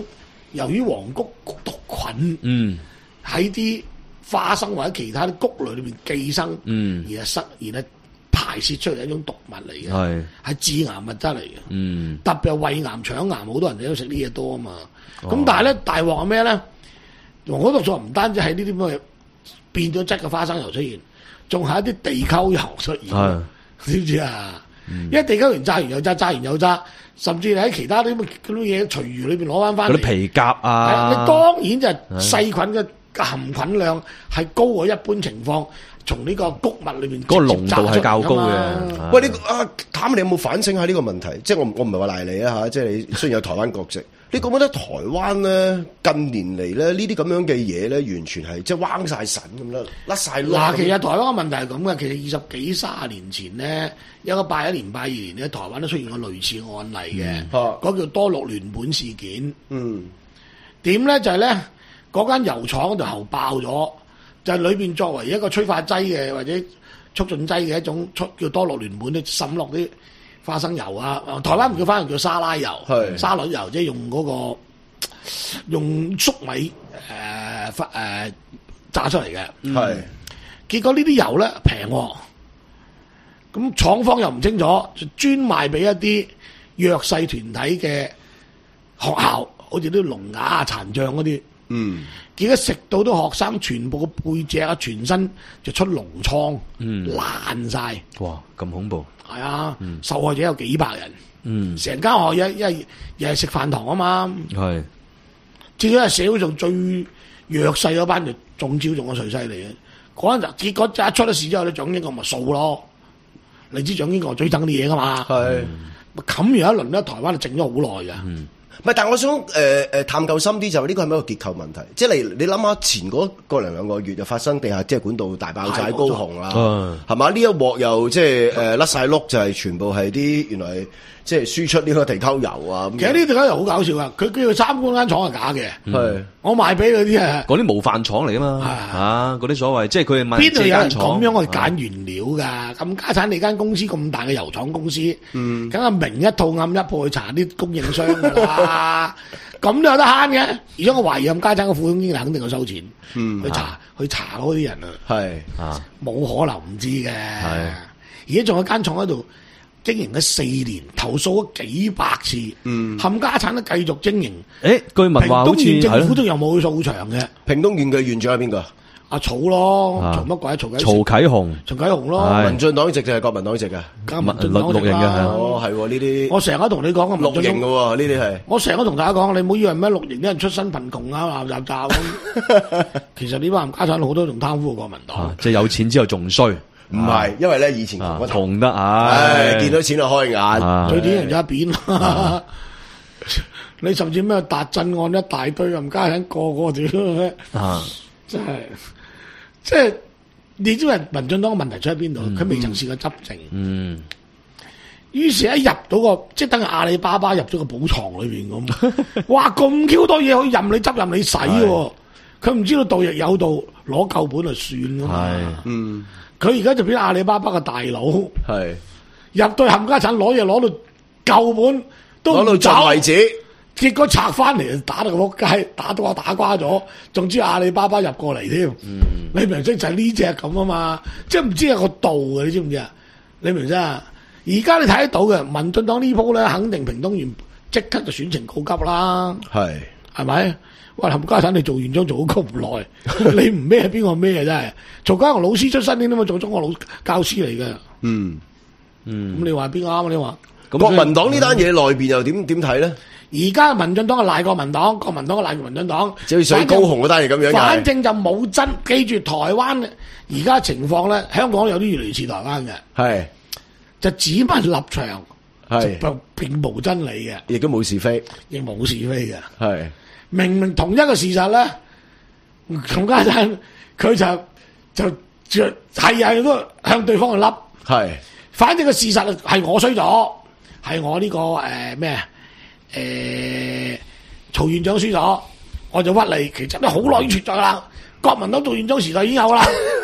由於黃菊毒菌嗯喺啲花生或者其他啲谷類裏邊寄生， 嗯而係塞而係排泄出嚟一種毒物嚟嘅， 係係致癌物質嚟嘅。 嗯特別係胃癌、腸癌，好多人都食呢嘢多啊嘛。咁、 哦但係咧，大鑊係咩咧？黃曲毒素唔單止喺呢啲咁嘅變咗質嘅花生油出現，仲係一啲地溝油出現。 係知唔知啊？因為地溝油炸完又炸，炸完又炸，甚至你喺其他啲咁嗰啲嘢廚餘裏邊攞翻翻嚟。 嗰啲皮革係啊， 你當然就係細菌嘅含菌量係高過一般情況，從呢個谷物裏邊嗰個濃度係較高嘅。 嘅。 喂，你啊，譚，你有冇反省下呢個問題？即係我我唔係話賴你啊嚇，即係你雖然有台灣國籍，你覺唔覺得台灣咧近年嚟咧呢啲咁樣嘅嘢咧，完全係即係彎晒神咁啦，甩晒碌嗱，其實咁。 台灣嘅問題係咁嘅，其實二十幾三十年前咧，有個八一年、八二年咧，台灣都出現過類似案例嘅， 嗯嗰、叫多氯聯苯事件。 嗯點咧就係咧，嗰間油廠嗰度喉爆咗，就係裏邊作為一個催化劑嘅或者促進劑嘅一種出叫多氯聯苯咧滲落啲花生油啊，台灣唔叫花生油，叫沙拉油、 係沙律油，即係用嗰、個用粟米誒發誒炸出嚟嘅。 係結果呢啲油咧平喎，咁廠方又唔清楚，就專賣俾一啲弱勢團體嘅學校，好似啲聾啞啊、殘障嗰啲。 嗯結果食到啲學生全部個背脊啊、全身就出膿瘡， 嗯爛晒。 哇咁恐怖， 係啊，受害者有幾百人， 嗯成間學校一一又係食飯堂啊嘛， 係至於係社會上最弱勢嗰班就中招中咗最犀利嘅。嗰陣就結果一出咗事之後咧，蔣經國咪掃咯。你知蔣經國最憎啲嘢噶嘛？ 係。 咪冚完一輪咧，台灣就靜咗好耐嘅。 唔係，但係我想誒誒、呃、探究深啲，就係呢個係咪一個結構問題？即係你你諗下前嗰個零兩個月就發生地下即係管道大爆炸喺高雄啦， 嗯係嘛？呢一鑊又即係誒甩晒碌，就係全部係啲原來即係輸出呢個地溝油啊。咁其實呢啲間又好搞笑啊！佢叫佢參觀間廠係假嘅， 係我賣俾嗰啲係。 嗰啲模範廠嚟噶嘛， 係啊嗰啲所謂即係佢哋問邊度有人間廠咁樣去揀原料㗎？咁家產你間公司咁大嘅油廠公司， 嗯梗係明一套暗一鋪去查啲供應商㗎啦。咁都有得慳嘅，而且我懷疑咁家產嘅副總經理肯定有收錢， 嗯去查去查嗰啲人啊， 係啊冇可能唔知嘅。而家仲有間廠喺度經營咗四年，投訴咗幾百次， 嗯冚家產都繼續經營。 誒據聞屏話好似東縣政府係都有冇去掃場嘅？ 屏東縣嘅縣長係邊個？ 阿曹咯， 啊曹乜鬼？曹啟曹啟雄曹啟雄咯， 係民進黨籍定係國民黨籍啊？ 加民進黨綠綠營嘅係哦，係喎呢啲我成日同你講啊，民綠營嘅進黨， 喎，呢啲係我成日同大家講，你唔好以為咩綠營啲人出身貧窮啊、鬧雜雜咁。其實呢班家產好多仲貪污過國民黨啊。即係有錢之後仲衰， 唔係？因為咧以前啊窮嗰頭， 窮得唉， 唉， 見到錢就開眼。 啊最典型就一邊啦。你甚至咩達鎮案一大堆咁家產個個屌， 啊真係即係你知唔知民進黨嘅問題出喺邊度？佢未曾試過執政。 嗯於是一入到個，即係等於阿里巴巴入咗個寶藏裏邊咁，哇咁 Q 多嘢可以任你執任你使喎，佢唔知道盜亦有道，攞夠本就算噶嘛。 係嗯， 佢而家就變阿里巴巴嘅大佬，入係到冚家產攞嘢攞到夠本都攞到唔走盡為止。 結果拆翻嚟打到個仆街，打到我打瓜咗，仲知阿里巴巴入過嚟添。你明唔明就係呢只咁啊嘛，即係唔知有個度嘅，你知唔知啊？你明唔明啊？而家你睇得到嘅，民進黨呢鋪咧，肯定屏東縣即刻就選情告急啦， 係係咪？哇！冚家產你做院長做咗咁耐，你唔咩邊個咩啊？真係曹家雄老師出身啲嘛，做中學老教師嚟嘅。 嗯。 嗯咁你話邊個啱啊？你話？ 咁國民黨呢單嘢內邊又點點睇咧？ 而家民進黨係賴國民黨，國民黨係賴民進黨， 即係好似高雄嗰單嘢咁樣嘅。 反正就冇真。記住台灣而家情況咧，香港有啲越嚟越似台灣嘅， 係就只問立場， 係， 就並無真理嘅， 亦都冇是非。 亦冇是非嘅。 係明明同一個事實咧，冚家產佢就就就係係都向對方去笠。 係反正個事實係我衰咗，係我呢、個誒咩啊誒曹院長輸咗，我就屈你。其實都好耐已經存在啦，國民黨做院長時代已經有啦。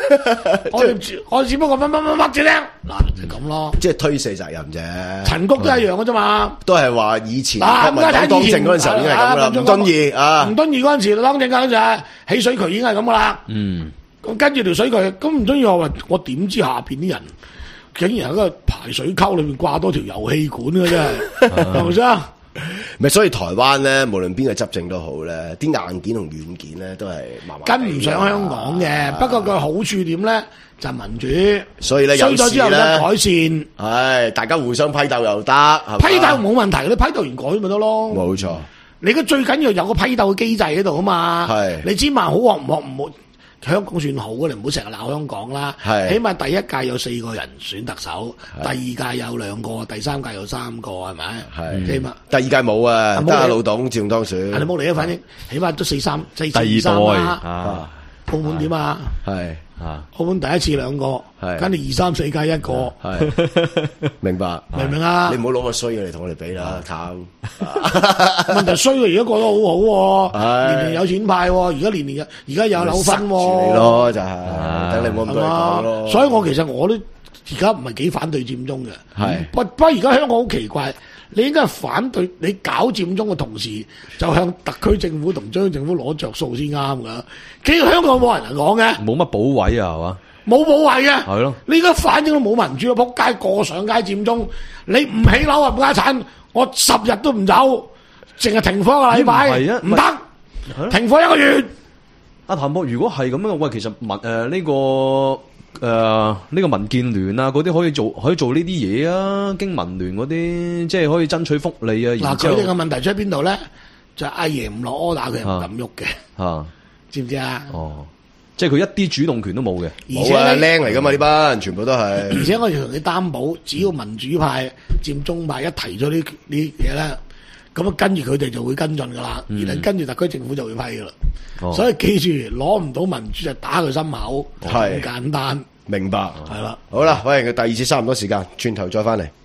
我哋我只不過乜乜乜乜啫咧，嗱就咁咯。 即係推卸責任啫。 陳菊都一樣嘅啫嘛， 都係話以前嗱國民黨當政嗰陣時候已經係咁啦。吳敦義啊， 吳敦義嗰陣時當政嗰陣時，起水渠已經係咁噶啦。 嗯， 咁跟住條水渠，咁吳敦義我話我點知下邊啲人竟然喺個排水溝裏面掛多條油氣管嘅真係，係咪先？ 咪所以台灣咧，無論邊個執政都好咧，啲硬件同軟件咧都係麻麻地跟唔上香港嘅。 啊不過佢好處點咧？就民主。 所以咧有時衰咗之後咧咧改善， 唉，大家互相批鬥又得，係嘛批鬥冇問題，你批鬥完改咪得咯。 冇錯。 你而家最緊要有個批鬥嘅機制喺度啊嘛。 係你知嘛？好惡唔惡唔好。香港算好嘅，你唔好成日鬧香港啦。 係起碼第一屆有四個人選特首，第二屆有兩個，第三屆有三個，係咪？ 係起碼第二屆冇啊， 冇得阿你老董自動當選。 啊你冇嚟啊，反正起碼都四三四第二四三代啦。 啊， 澳門點啊？ 係啊， 澳門第一次兩個， 係跟住二三四加一個， 係明白， 明唔明啊你？唔好攞個衰嘅嚟同我哋比啦，慘。 問題衰嘅而家過得好好喎， 係年年有錢派喎，而家年年有而家有樓分塞住你喎， 咯，就係等你冇咁多嘢講係嘛咯。 所以我其實我都而家唔係幾反對佔中嘅， 係不不過而家香港好奇怪，你應該係反對你搞佔中嘅同時，就向特區政府同中央政府攞着數先啱㗎。其實香港冇人嚟講嘅， 冇乜保位啊，係嘛？ 冇保衞嘅， 係咯。 你而家反正都冇民主啦，仆街個上街佔中，你唔起樓啊，唔家產，我十日都唔走，淨係停課一個禮拜， 唔係啊唔得，停課一個月。 阿譚博，如果係咁樣，喂，其實民誒呢個誒呢個民建聯啊，嗰啲可以做可以做呢啲嘢啊，經民聯嗰啲，即係可以爭取福利啊。 嗱， 然之後佢哋嘅問題出喺邊度咧？就係阿爺唔落 order，佢又唔敢喐嘅， 啊， 知唔知啊？ 哦，即係佢一啲主動權都冇嘅。 而冇啊， 且咧， 僆嚟噶嘛呢班，全部都係。 而且我要同你擔保，只要民主派、佔中派一提咗呢呢嘢咧，咁啊跟住佢哋就會跟進噶啦，而係跟住特區政府就會批噶啦。 哦所以記住，攞唔到民主就打佢心口， 係咁簡單， 明白。 係啦。 好啦，喂，第二節差唔多時間，轉頭再翻嚟。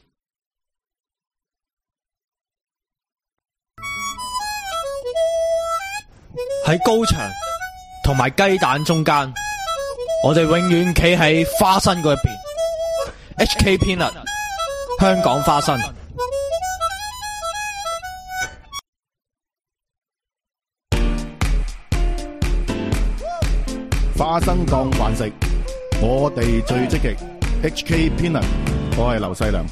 喺高牆同埋雞蛋中間，我哋永遠企喺花生嗰一邊。H K Peanut 香港花生。 花生當飯食，我哋最積極。H K Peanut，我係劉細良。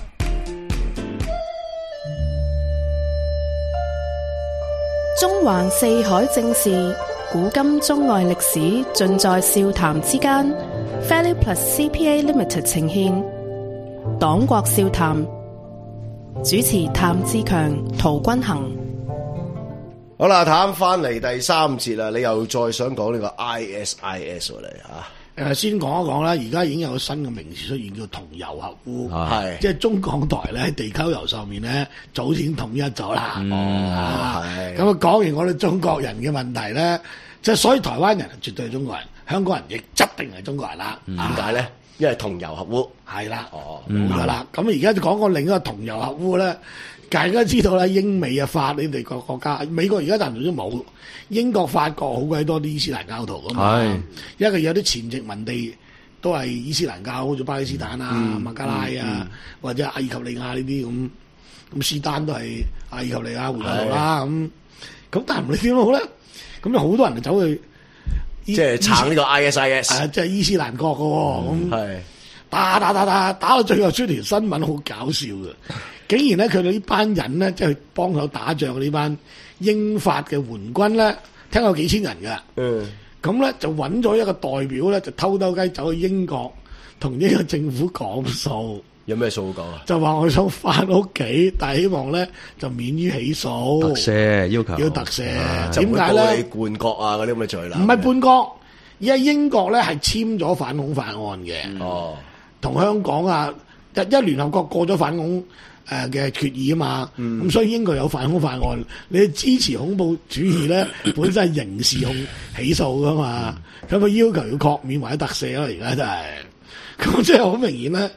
中環四海正事，古今中外歷史，盡在笑談之間。Value Plus C P A Limited 呈現黨國笑談，主持譚志強、陶君行。 好啦，譚翻嚟第三節啦，你又再想講呢個 I S I S 嚟嚇？ 誒，先講一講啦，而家已經有個新嘅名詞出現，叫同遊合污， 係即係中港台咧喺地溝油上面咧早先統一咗啦。 哦，係咁啊，講完我哋中國人嘅問題咧，即係所以台灣人絕對係中國人，香港人亦一定係中國人啦。 點解咧？因為同遊合污。 係啦， 哦， 冇錯啦。咁而家就講個另一個同遊合污咧，大家知道啦，英美啊法呢啲個國家，美國而家暫時都冇，英國法國好鬼多啲伊斯蘭教徒噶嘛。 係因為有啲前殖民地都係伊斯蘭教，好似巴基斯坦啊、孟加拉啊，或者阿爾及利亞呢啲咁。咁斯丹都係阿爾及利亞回頭啦。咁咁但係你點好咧？咁有好多人就走去伊， 即係撐呢個 I S I S。 啊，即係伊斯蘭國嘅喎。咁係打打打打打到最後出條新聞好搞笑嘅，竟然咧佢哋呢班人咧即係幫手打仗呢班英法嘅援軍咧，聽有幾千人㗎。 嗯。 咁咧就揾咗一個代表咧，就偷偷雞走去英國，同英國政府講數。 有咩數講啊？ 就話我想翻屋企，但係希望咧就免於起訴。 特赦要求， 要特赦。 就唔會點解告你咧？ 叛國啊嗰啲咁嘅罪啦。 唔係叛國，而係英國咧係簽咗反恐法案嘅。 哦。 同香港啊，一一聯合國過咗反恐誒嘅決議啊嘛，咁、嗯、所以英國有反恐法案，你支持恐怖主義咧，本身係刑事控起訴噶嘛，咁佢、嗯、要求要確免或者特赦咯，而家真係，咁即係好明顯咧，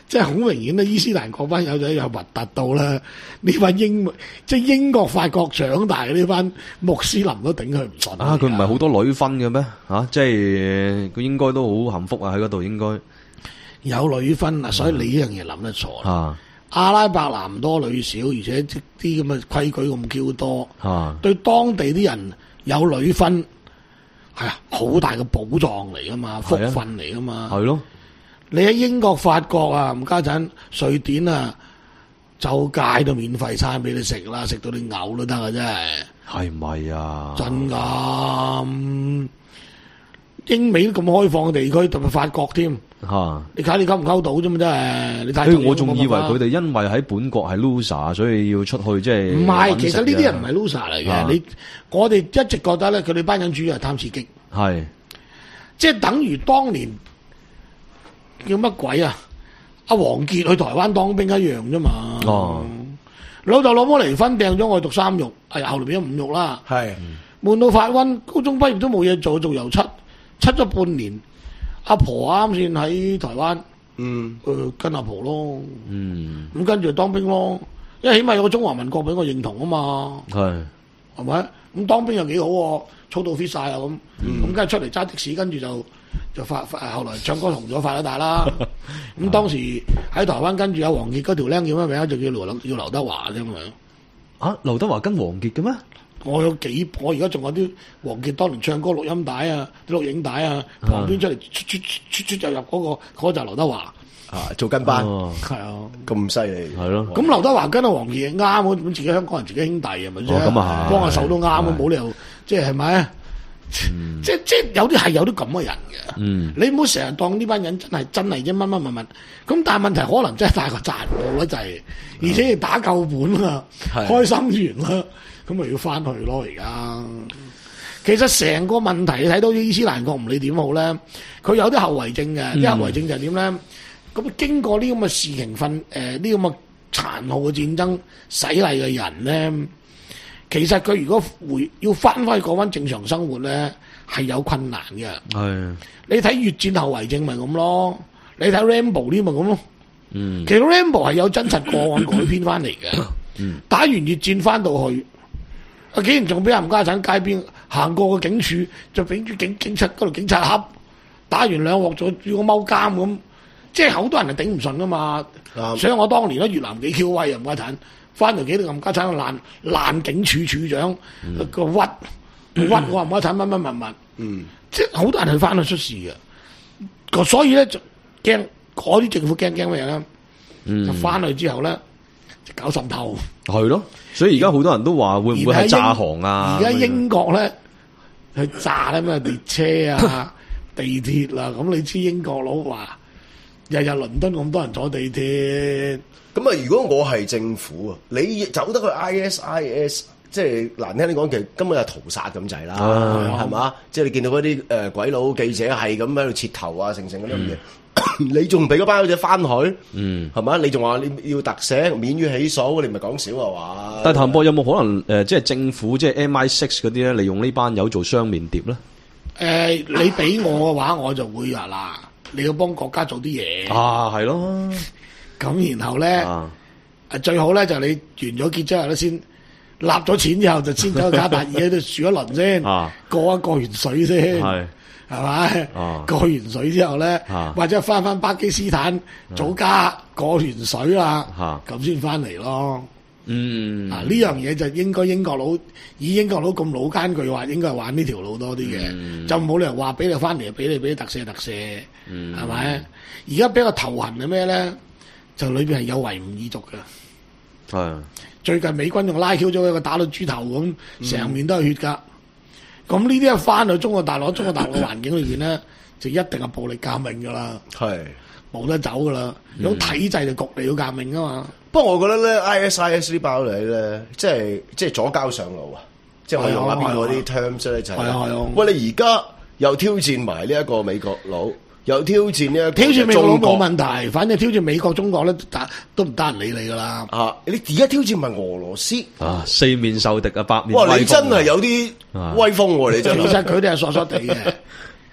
即係好明顯咧，伊斯蘭嗰班友仔又核突到啦！呢班英即係英國、法國長大嘅呢班穆斯林都頂佢唔順啊！佢唔係好多女分嘅咩？嚇、啊，即係佢應該都好幸福啊！喺嗰度應該有女分啊，所以你呢樣嘢諗得錯啦。 啊， 阿拉伯男多女少，而且啲咁嘅規矩咁 Q 多， 啊， 對當地啲人有女分係啊，好大嘅寶藏嚟噶嘛，福分嚟噶嘛。 係咯。 你喺英國、法國啊，唔家陣瑞典啊，就街都免費餐俾你食啦，食到你嘔都得啊！真係係唔係啊？ 真噶、嗯，英美都咁開放嘅地區，特別法國添嚇。 你睇你溝唔溝到啫嘛？真係你睇。 我仲以為佢哋因為喺本國係 loser，所以要出去即係唔係，其實呢啲人唔係 loser 嚟嘅。 啊你我哋一直覺得咧，佢哋班人主要係貪刺激， 係即係等於當年。叫乜鬼啊？阿王傑去台灣當兵一樣啫嘛。 哦， 老豆老母離婚，掟咗我去讀三育，係後來變咗五育啦。 係悶到發瘟，高中畢業都冇嘢做，做油漆，漆咗半年。阿婆啱先喺台灣， 嗯， 誒、呃、跟阿婆咯， 嗯， 咁跟住當兵咯，因為起碼有個中華民國俾我認同啊嘛。 係係咪？咁當兵又幾好喎，操到 fit 晒啊咁，咁梗係出嚟揸的士，跟住就就發發，後來唱歌紅咗發咗大啦。咁當時喺台灣跟住有王傑嗰條僆叫咩名？就叫劉叫劉德華啫嘛。 啊，劉德華跟王傑嘅咩？ 我有幾，我而家仲有啲王傑當年唱歌錄音帶啊、啲錄影帶啊，旁邊出嚟出出出出就入嗰、嗰個，嗰、嗰個就係劉德華。 啊，做跟班， 係啊， 咁犀利， 係咯。 咁劉德華跟阿王傑啱喎，咁自己香港人自己兄弟係咪啫？ 哦咁啊係幫下手都啱啊，冇理由即係係咪？即即有啲係有啲咁嘅人嘅。 嗯， 你唔好成日當呢班人真係真係一蚊蚊蚊蚊。咁但係問題可能真係大個賺到啦，就係而且打夠本啦，開心完啦，咁咪要翻去咯而家。其實成個問題你睇到伊斯蘭國唔理點好咧，佢有啲後遺症嘅，啲、嗯、後遺症就係點咧？咁經過呢咁嘅事情訓，誒呢咁嘅殘酷嘅戰爭洗禮嘅人咧，其實佢如果回要翻返去過翻正常生活咧，係有困難嘅。 係你睇越戰後遺症咪咁咯，你睇 Rambo 呢咪咁咯。 嗯， 其實 Rambo 係有真實個案改編翻嚟嘅。嗯，打完越戰翻到去，啊竟然仲俾冚家鏟街邊行過個警署，就俾住警警察嗰度警察恰，打完兩鑊咗要個踎監咁。即係好多人係頂唔順噶嘛，嗯、所以我當年咧越南幾 Q 威啊，冚家鏟翻嚟幾多冚家鏟爛爛警署處長個、嗯、屈屈我冚家鏟乜乜乜乜，嗯，即係好多人係翻去出事嘅，所以咧就驚嗰啲政府驚驚咩咧？嗯、就翻去之後咧就搞滲透， 係咯，所以而家好多人都話會唔會係炸航啊？ 而家英國咧去炸咧咩列車啊、地鐵啦、啊，咁你知英國佬話。日日倫敦咁多人坐地鐵， 咁啊！如果我係政府啊，你走得去 I S I S， 即係難聽啲講，其實根本係屠殺咁滯啦，係嘛、啊？即係你見到嗰啲誒鬼佬記者係咁喺度切頭啊，成成嗰啲咁嘢，嗯、你仲俾嗰班友仔翻去，嗯，係嘛？你仲話你要特赦免於起訴，你唔係講少啊嘛？ 但係譚博有冇可能誒、呃，即係政府即係 M I six 嗰啲咧，利用呢班友做雙面諜咧？誒、 呃，你俾我嘅話，我就會話啦。你要幫國家做啲嘢啊，係咯。 咁然後咧，啊最好咧就你完咗結之後咧，先立咗錢之後就先走去卡達爾喺度住一輪先，啊、過一過完水先，係係咪？啊、過完水之後咧，啊、或者翻翻巴基斯坦祖家過完水啦，咁先翻嚟咯。嗯，啊呢樣嘢就應該英國佬以英國佬咁老奸巨猾，應該係玩呢條路多啲嘅，嗯、就冇理由話俾你翻嚟，俾你俾你特赦特赦，係咪、嗯？而家比較頭痕係咩咧？就裏邊係有維吾爾族嘅，係、嗯、最近美軍仲拉 Q 咗一個打到豬頭咁，成面都係血噶。咁呢啲一翻去中國大陸，中國大陸嘅環境裏邊咧，就一定係暴力革命噶啦，係冇得走噶啦，有、嗯、體制就焗你要革命噶嘛。 不過我覺得咧 I S I S 呢包嚟咧，即係即係左膠上路啊！即係我用下邊嗰啲 terms 咧就係、是，喂你而家又挑戰埋呢一個美國佬，又挑戰呢一個挑戰美國佬冇問題，反正挑戰美國中國咧，打都唔得人理你噶啦。 啊，你而家挑戰埋俄羅斯啊，四面受敵啊，八面威風。 哇！你真係有啲威風喎、啊，你真係。 其實佢哋係傻傻地嘅。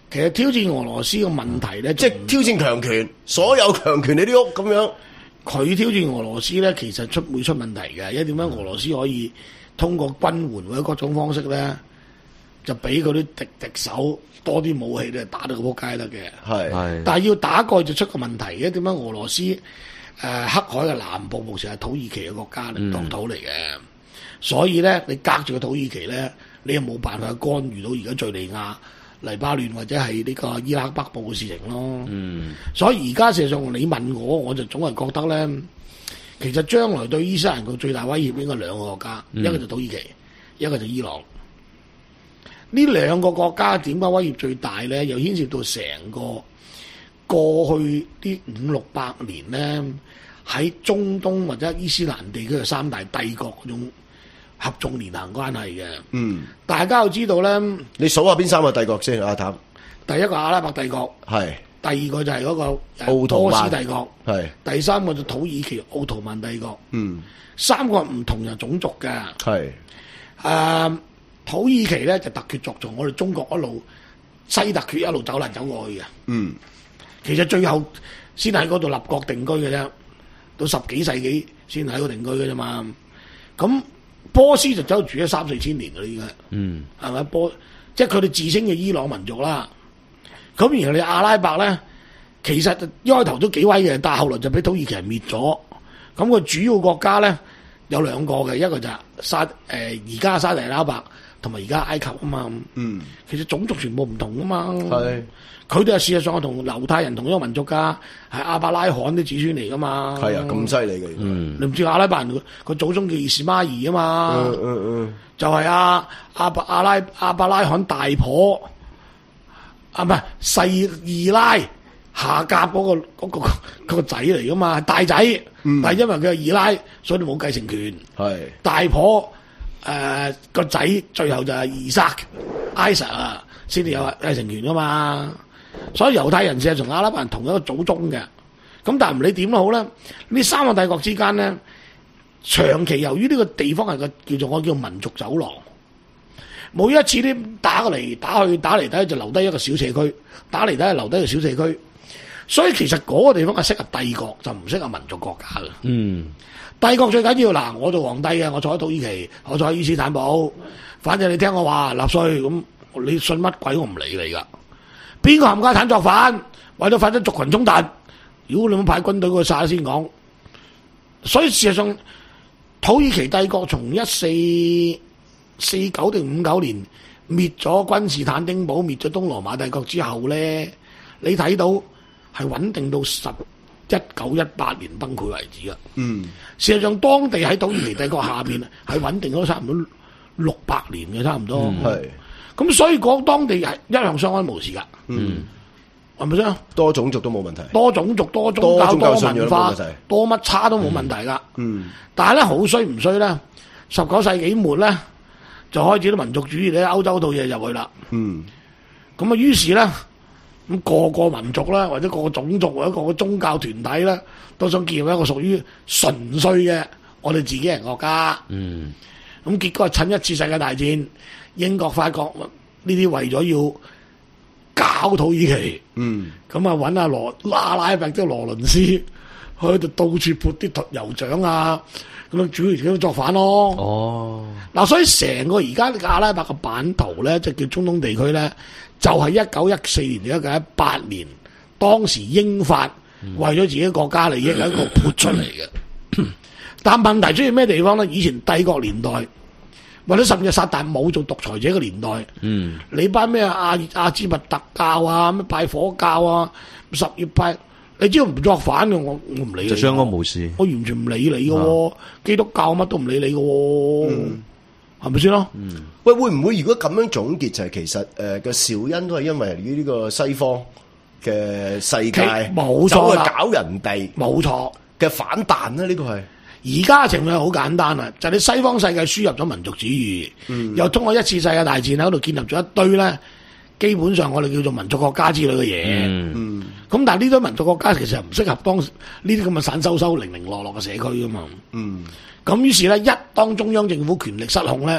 其實挑戰俄羅斯嘅問題咧， 即係挑戰強權，所有強權你啲屋咁樣。 佢挑戰俄羅斯咧，其實出會出問題嘅，因為點解俄羅斯可以通過軍援或者各種方式咧，就俾嗰啲敵敵手多啲武器咧，打到個撲街得嘅。 係係但係要打過就出個問題嘅，點解俄羅斯誒、呃、黑海嘅南部目前係土耳其嘅國家嚟國土嚟嘅，嗯、所以咧你隔住個土耳其咧，你又冇辦法干預到而家敍利亞、黎巴嫩或者係呢個伊拉克北部嘅事情咯。嗯，所以而家事實上你問我，我就總係覺得咧，其實將來對伊斯蘭國最大威脅應該兩個國家，嗯、一個就土耳其，一個就伊朗。呢兩個國家點解威脅最大咧？又牽涉到成個過去啲五六百年咧，喺中東或者伊斯蘭地區嘅三大帝國嗰種合縱連橫關係嘅。嗯，大家要知道咧， 你數下邊三個帝國先，阿譚。 第一個阿拉伯帝國，係；第二個就係嗰個奧圖曼波斯帝國，係；第三個就土耳其奧圖曼帝國。嗯，三個唔同嘅種族嘅。係。誒、呃。土耳其咧就突厥族，從我哋中國一路西突厥一路走嚟走過去嘅。嗯，其實最後先喺嗰度立國定居嘅啫，到十幾世紀先喺嗰度定居嘅啫嘛。咁波斯就走住咗三四千年啦，依家。嗯，係咪波？即係佢哋自稱嘅伊朗民族啦。咁然後你阿拉伯咧，其實一開頭都幾威嘅，但係後來就俾土耳其人滅咗。咁佢主要國家咧有兩個嘅，一個就係沙誒而家沙特阿拉伯。同埋而家埃及啊嘛，嗯，其實種族全部唔同噶嘛，係，佢哋係事實上係同猶太人同一個民族噶，係亞伯拉罕啲子孫嚟噶嘛，係啊，咁犀利嘅，嗯，你唔知阿拉伯人個個祖宗叫伊斯瑪儀啊嘛，嗯嗯嗯，就係阿阿伯阿拉亞伯拉罕大婆，啊唔係細二奶下甲嗰、嗰個嗰、嗰個嗰、嗰個仔嚟噶嘛，大仔，嗯、但係因為佢係二奶，所以你冇繼承權，係大婆。誒、呃、個仔最後就係以撒、艾撒啊，先至有繼承權噶嘛。所以猶太人事係同阿拉伯人同一個祖宗嘅。咁但係唔理點都好咧，呢三個帝國之間咧，長期由於呢個地方係個叫做我叫民族走廊，每一次啲打過嚟打去打嚟打去就留低一個小社區，打嚟打去留低一個小社區。所以其實嗰個地方係適合帝國，就唔適合民族國家嘅。嗯。帝國最緊要嗱，我做皇帝嘅，我坐喺土耳其，我坐喺伊斯坦堡，反正你聽我話納稅咁，你信乜鬼我唔理你噶。邊個冚家鏟作反，為咗發生族群衝突，如果你冇派軍隊過去殺先講。所以事實上，土耳其帝國從一四四九定五九年滅咗君士坦丁堡，滅咗東羅馬帝國之後咧，你睇到係穩定到十。一九一八年崩潰為止啊！嗯，事實上當地喺土耳其帝國下邊係穩定咗差唔多六百年嘅，差唔多係。咁、嗯、所以講當地係一向相安無事噶。嗯，係咪先？多種族都冇問題，多種族、多宗教、多文化、多乜差都冇問題噶。嗯，但係咧好衰唔衰咧？十九世紀末咧就開始啲民族主義咧歐洲套嘢入去啦。嗯，咁啊於是咧。咁個個民族啦，或者個個種族或者個個宗教團體啦，都想建立一個屬於純粹嘅我哋自己人國家。嗯，咁結果係趁一次世界大戰，英國、法國呢啲為咗要搞土耳其，嗯，咁啊揾阿羅拉拉伯即係羅倫斯去度到處潑啲油獎啊，咁啊主要都作反咯。哦，嗱，所以成個而家阿拉伯嘅版圖咧，即係叫中東地區咧。就係一九一四年到一九一八年，當時英法為咗自己國家利益係一個潑出嚟嘅。嗯、但問題出現咩地方咧？以前帝國年代，或者甚至薩達姆做獨裁者嘅年代，嗯、你班咩阿阿茲密特教啊，咩拜火教啊，十月拜，你只要唔作反嘅，我我唔理你。就相安無事，我完全唔理你嘅喎，啊、基督教乜都唔理你嘅喎。嗯係咪先咯？嗯， 喂，會唔會如果咁樣總結就係其實誒個肇因都係因為於呢個西方嘅世界冇錯啦，搞人哋冇錯嘅反彈咧？呢個係而家嘅情況好簡單啊，就係、是、你西方世界輸入咗民族主義，嗯、又通過一次世界大戰喺度建立咗一堆咧，基本上我哋叫做民族國家之類嘅嘢。嗯，咁但係呢堆民族國家其實唔適合當呢啲咁嘅散修修、零零落落嘅社區噶嘛。嗯。咁於是咧，一當中央政府權力失控咧，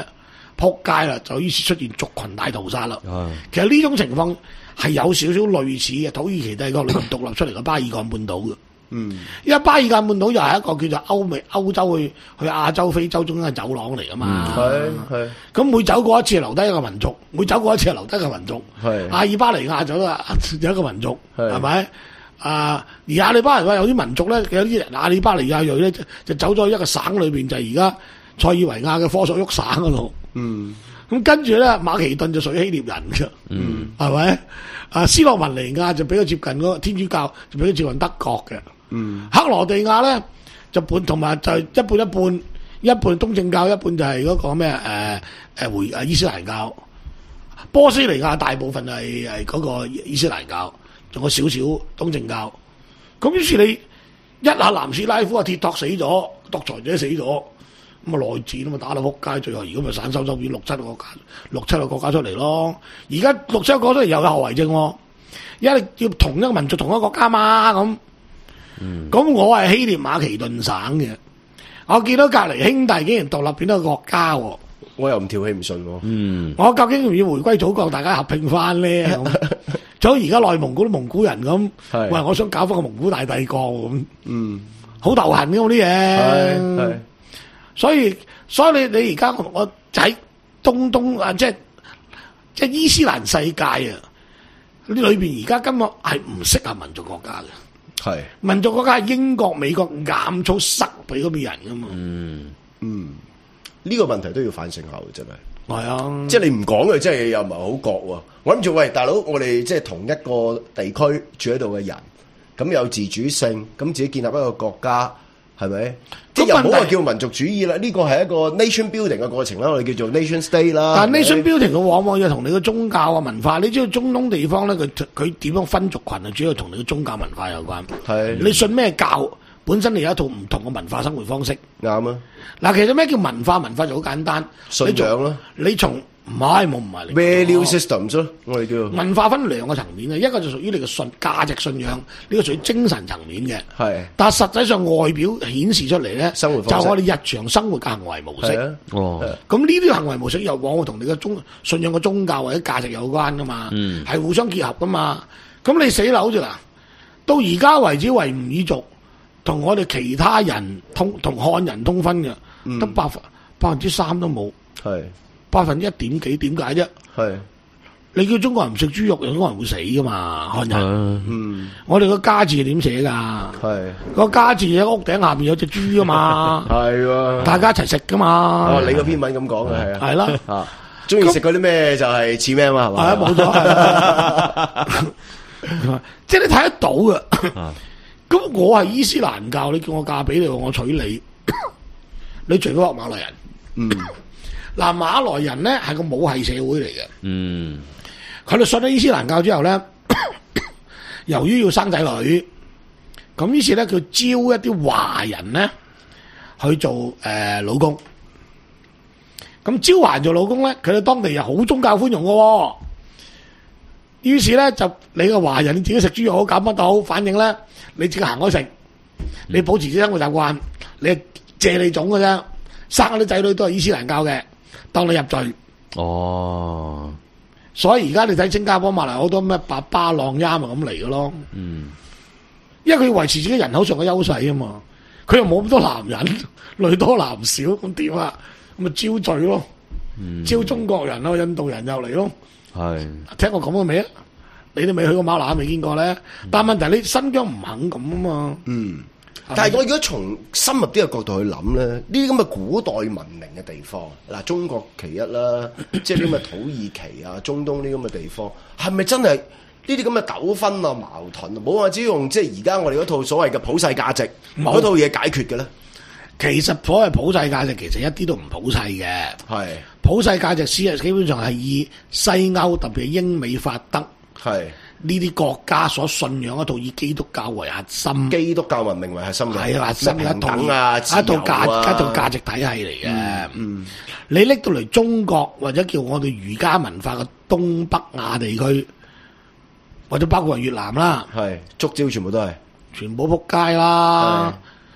撲街啦，就於是出現族群大屠殺啦。 啊其實呢種情況係有少少類似嘅土耳其帝國裏面獨立出嚟嘅巴爾幹半島嘅。 嗯， 因為巴爾幹半島又係一個叫做歐美歐洲去去亞洲、非洲中間嘅走廊嚟噶嘛。 係係咁每走過一次留低一個民族，每走過一次留低一個民族。 係阿爾巴尼亞就有一個民族， 係係咪？啊，而阿里巴尼亞有啲民族咧，有啲人阿里巴尼亞裔咧就就走咗一個省裏邊，就係而家塞爾維亞嘅科索沃省嗰度。 嗯咁跟住咧，馬其頓就屬於希臘人嘅， 嗯係咪？啊，斯洛文尼亞就比較接近嗰個天主教，就比較接近德國嘅。 嗯克羅地亞咧就半同埋就一半一半，一半東正教，一半就係嗰個咩誒誒回誒伊斯蘭教。波斯尼亞大部分係係嗰個伊斯蘭教，仲有少少東正教。咁於是你一下南斯拉夫啊鐵托死咗，獨裁者死咗，咁啊內戰啊嘛打到撲街，最後而家咪散收收變六七個國家，六七個國家出嚟咯。而家六七個國家出嚟又有後遺症喎，因為要同一個民族同一個國家嘛咁。咁、嗯、我係希臘馬其頓省嘅，我見到隔離兄弟竟然獨立變咗個國家喎， 我又唔跳氣唔順喎。 嗯， 我究竟要唔要回歸祖國，大家合併翻咧？咁就好似而家內蒙古啲蒙古人咁， 係喂，我想搞翻個蒙古大帝國咁， 嗯， 好頭痕嘅嗰啲係嘢係。 所以所以你你而家我喺東東啊，即係即係伊斯蘭世界啊，呢裏邊而家根本係唔適合民族國家嘅。 係民族國家係英國、美國硬操塞俾嗰邊人噶嘛。 嗯， 嗯，呢個問題都要反省下喎，真係。 係啊， 即係你唔講嘅，真係又唔係好覺喎。我諗住喂，大佬，我哋即係同一個地區住喺度嘅人，咁有自主性，咁自己建立一個國家，係咪？即係又唔好話叫民族主義啦，呢個係一個 nation building 嘅過程啦，我哋叫做 nation state 啦。 但 nation building 嘅往往要同你嘅宗教啊文化，你知道中東地方咧，佢佢點樣分族群啊？主要同你嘅宗教文化有關。 係你信咩教，本身你有一套唔同嘅文化生活方式。 啱啊， 嗱，其實咩叫文化？文化就好簡單， 信仰咯。 你從唔係冇唔係你 value systems 咯，我哋叫文化分兩個層面嘅，一個就屬於你嘅信價值信仰，呢、這個屬於精神層面嘅。 係， 但係實際上外表顯示出嚟咧， 生活方式就我哋日常生活嘅行為模式。 係啊， 哦， 咁呢啲行為模式又往往同你嘅宗信仰嘅宗教或者價值有關噶嘛，係、 嗯、 互相結合噶嘛。咁你死啦，好似嗱，到而家為止維吾爾族同我哋其他人通同漢人通婚嘅，得、 嗯、 百分百分之三都冇。 係。 百分之一點幾，點解啫？ 係你叫中國人唔食豬肉，中國人會死噶嘛？漢人， 嗯， 我哋個家字係點寫噶？ 係個家字喺屋頂下邊有隻豬噶嘛？ 係喎， 大家一齊食噶嘛？ 哦，你個篇文咁講嘅係啊， 係啦， 啊，中意食嗰啲咩就係似咩嘛，係嘛？ 係啊，冇錯，即係你睇得到嘅。咁我係伊斯蘭教，你叫我嫁俾你，我娶你，你除非學馬來人， 嗯。 嗱，馬來人咧係個母系社會嚟嘅， 嗯， 佢哋信咗伊斯蘭教之後咧，由於要生仔女，咁於是咧佢招一啲華人咧去做誒、呃、老公，咁招華人做老公咧，佢哋當地又好宗教寬容嘅、哦，於是咧就你個華人你自己食豬肉好搞乜都好，反正咧你自己行開食，你保持啲生活習慣，你借你種嘅啫，生嗰啲仔女都係伊斯蘭教嘅。當你入罪， 哦， 所以而家你睇新加坡、馬來好多咩白巴浪丫咪咁嚟嘅咯。 嗯， 因為佢要維持自己人口上嘅優勢啊嘛，佢又冇咁多男人，女多男少，咁點啊？咁咪招罪咯， 嗯、 招中國人咯、印度人又嚟咯。 係， 聽我講過未啊？你都未去過馬來，未見過咧。嗯、但係問題你新疆唔肯咁啊嘛。 嗯。但係我如果從深入啲嘅角度去諗咧，呢啲咁嘅古代文明嘅地方，嗱中國其一啦，即係啲咁嘅土耳其啊、中東呢啲咁嘅地方，係咪真係呢啲咁嘅糾紛啊、矛盾啊，冇話只用即係而家我哋嗰套所謂嘅普世價值嗰套嘢解決嘅咧？ 其實所謂普世價值其實一啲都唔普世嘅， 係普世價值史基本上係以西歐特別係英美法德係。呢啲國家所信仰一套以基督教為核心， 基督教文明為核心嘅， 係啊，核心一套啊， 一套價一套價值體系嚟嘅。 嗯，嗯你拎到嚟中國或者叫我哋儒家文化嘅東北亞地區，或者包括越南啦， 係觸礁全部都係， 全部仆街啦。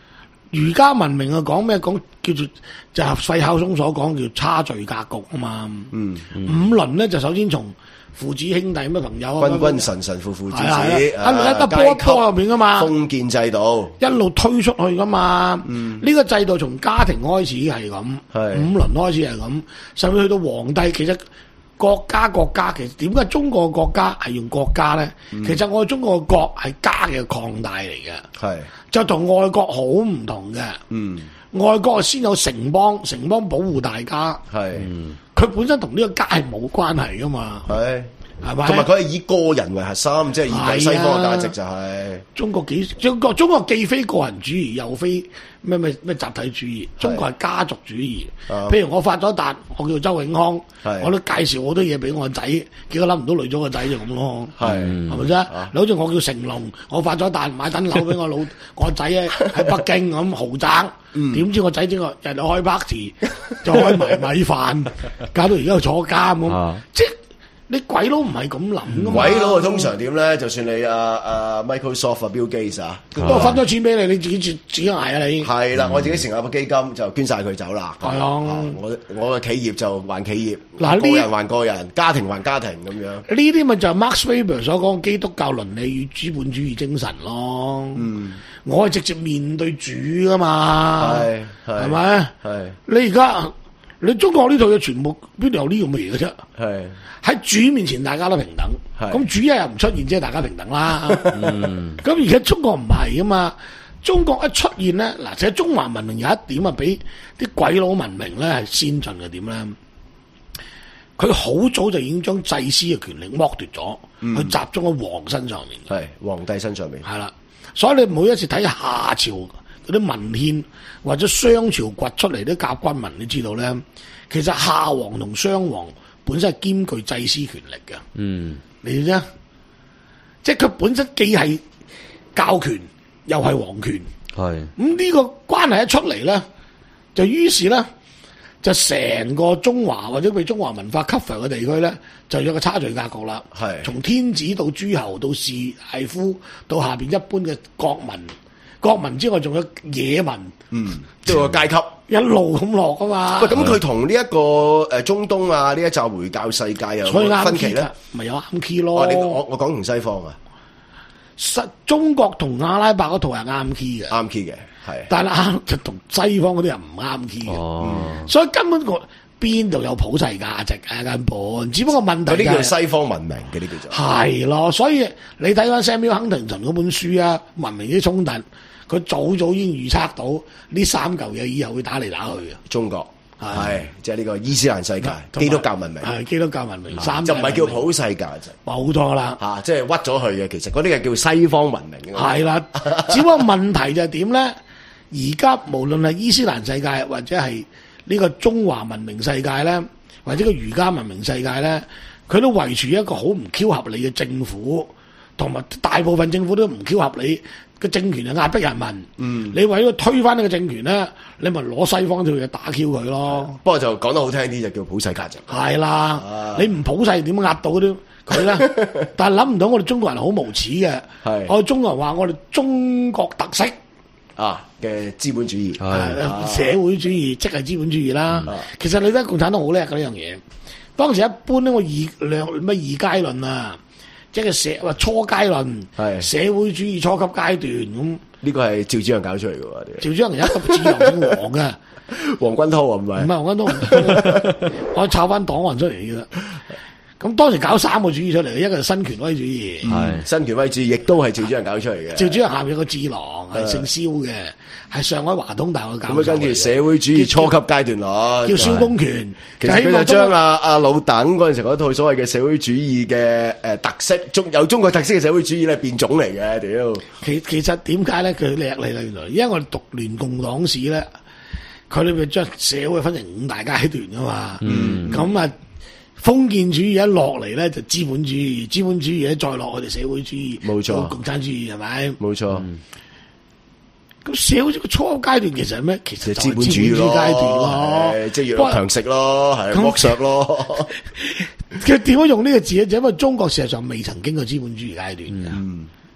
儒家文明啊，講咩？講叫做就係費孝松所講叫差序格局啊嘛。 嗯， 五倫咧就首先從父子兄弟咩朋友啊， 君君臣臣父父子子， 係啊係啊啊一一波一波入面㗎嘛封建制度一路推出去噶嘛。呢、個制度從家庭開始係咁， 係五倫開始係咁，甚至去到皇帝，其實國家國家其實點解中國嘅國家係用國家咧？其實我哋中國嘅國係家嘅擴大嚟嘅， 係就同外國好唔同嘅。 嗯外國先有城邦，城邦保護大家， 係佢本身同呢個家係冇關係噶嘛， 係。 係咪？ 同埋佢係以個人為核心，即係以舊西方嘅價值就係、 中國幾中國中國既非個人主義，又非咩咩咩集體主義，中國係家族主義。 啊譬如我發咗達，我叫周永康， 係我都介紹好多嘢俾我個仔，結果諗唔到累咗個仔就咁咯。 係係咪啫？你好似我叫成龍，我發咗達買等樓俾我老我個仔咧喺北京咁豪宅，點知我仔整個日日開 party，就開埋米飯，搞到而家又坐監咁， 啊即係。你鬼佬唔係咁諗噶嘛？ 鬼佬啊，通常點咧？就算你啊啊 Microsoft 啊 Bill Gates 啊， 都係分咗錢俾你，你自己自自己捱啊你。 係啦，我自己成立個基金就捐晒佢走啦。 係啊我我嘅企業就還企業， 嗱呢個人還個人，家庭還家庭咁樣。 呢啲咪就係 Max Weber 所講基督教倫理與資本主義精神咯。嗯，我係直接面對主噶嘛， 係係係咪？ 係你而家你中國呢套嘢全部邊度有呢咁嘅嘢嘅啫？ 係喺主面前大家都平等， 係咁主一日唔出現，即係大家平等啦。咁而家中國唔係噶嘛，中國一出現咧，嗱，其實中華文明有一點啊，比啲鬼佬文明咧係先進嘅點咧，佢好早就已經將祭司嘅權力剝奪咗，去集中喺皇身上面。 係皇帝身上面。 係啦，所以你每一次睇夏朝嗰啲文獻或者商朝掘出嚟啲甲骨文，你知道咧，其實夏皇同商皇本身係兼具祭司權力嘅。 嗯， 你知啫，即係佢本身既係教權又係皇權。 係咁呢個關係一出嚟咧，就於是咧就成個中華或者被中華文化 cover 嘅地區咧，就有個差序格局啦。 係從天子到諸侯到士大夫到下邊一般嘅國民，國民之外仲有野民， 嗯，即係個階級。 一路咁落噶嘛。 喂，咁佢同呢一個誒中東啊呢一紮回教世界有所以啱冇分歧 key 咧㗎？咪有啱 key 咯。 哦，你我我講同西方啊， 實中國同阿拉伯嗰套係啱 key 嘅， 啱 key 嘅，係。 但係啱就同西方嗰啲人唔啱 key 嘅。 哦， 所以根本個邊度有普世價值啊？根本，只不過問題嗰啲就係叫西方文明嘅呢叫做。 係咯，所以你睇翻 Samuel Huntington 嗰本書啊，《文明之衝突》，佢早早已經預測到呢三嚿嘢以後會打嚟打去嘅。 中國係係即係呢個伊斯蘭世界、 同埋基督教文明， 係基督教文明，三就唔係叫普普世價值冇錯啦。 嚇，即係屈咗佢嘅。其實嗰啲係叫西方文明嘅。 係啦，只不過問題就係點咧？而家無論係伊斯蘭世界或者係呢個中華文明世界咧，或者個儒家文明世界咧，佢都維持一個好唔 Q 合理嘅政府，同埋大部分政府都唔 Q 合理嘅政權就壓迫人民。嗯，你為咗推翻呢個政權咧，你咪攞西方條嘢打 Q 佢咯。 不過就講得好聽啲，就叫普世價值。 係啦， 啊你唔普世點壓到嗰啲佢咧？但係諗唔到我哋中國人好無恥嘅。 係我哋中國人話我哋中國特色。 啊嘅資本主義， 係社會主義即係資本主義啦。 嗯其實你睇共產黨好叻嘅呢樣嘢。當時一般呢個二兩咩二階論啊，即係社話初階論， 係社會主義初級階段咁。 呢個係趙紫陽搞出嚟嘅喎。 趙紫陽有一個字郎姓黃嘅， 黃君濤啊，唔唔係係黃君都，我抄翻黨運出嚟嘅。咁當時搞三個主義出嚟，一個係新權威主義。 係新權威主義，亦都係趙紫陽搞出嚟嘅。 趙紫陽下面有個智囊係姓蕭嘅，係上海華東大學教授嚟嘅。 咁啊，跟住社會主義初級階段咯， 叫蕭公權， 其實佢就將阿阿老鄧嗰陣時嗰套所謂嘅社會主義嘅誒特色，中有中國特色嘅社會主義咧變種嚟嘅，屌！ 其其實點解咧？佢叻你啦，原來因為我哋讀聯共黨史咧，佢裏邊將社會分成五大階段噶嘛。嗯，咁啊。封建主義一落嚟咧就資本主義，資本主義咧再落我哋社會主義， 冇錯， 共產主義係咪？ 冇錯。咁、 嗯、社會主義初級階段其實係咩？其實就係資本主義階段咯， 即係弱強食咯，係剝削咯。 佢點解用呢個字咧？就因為中國事實上未曾經過資本主義階段嘅。 嗯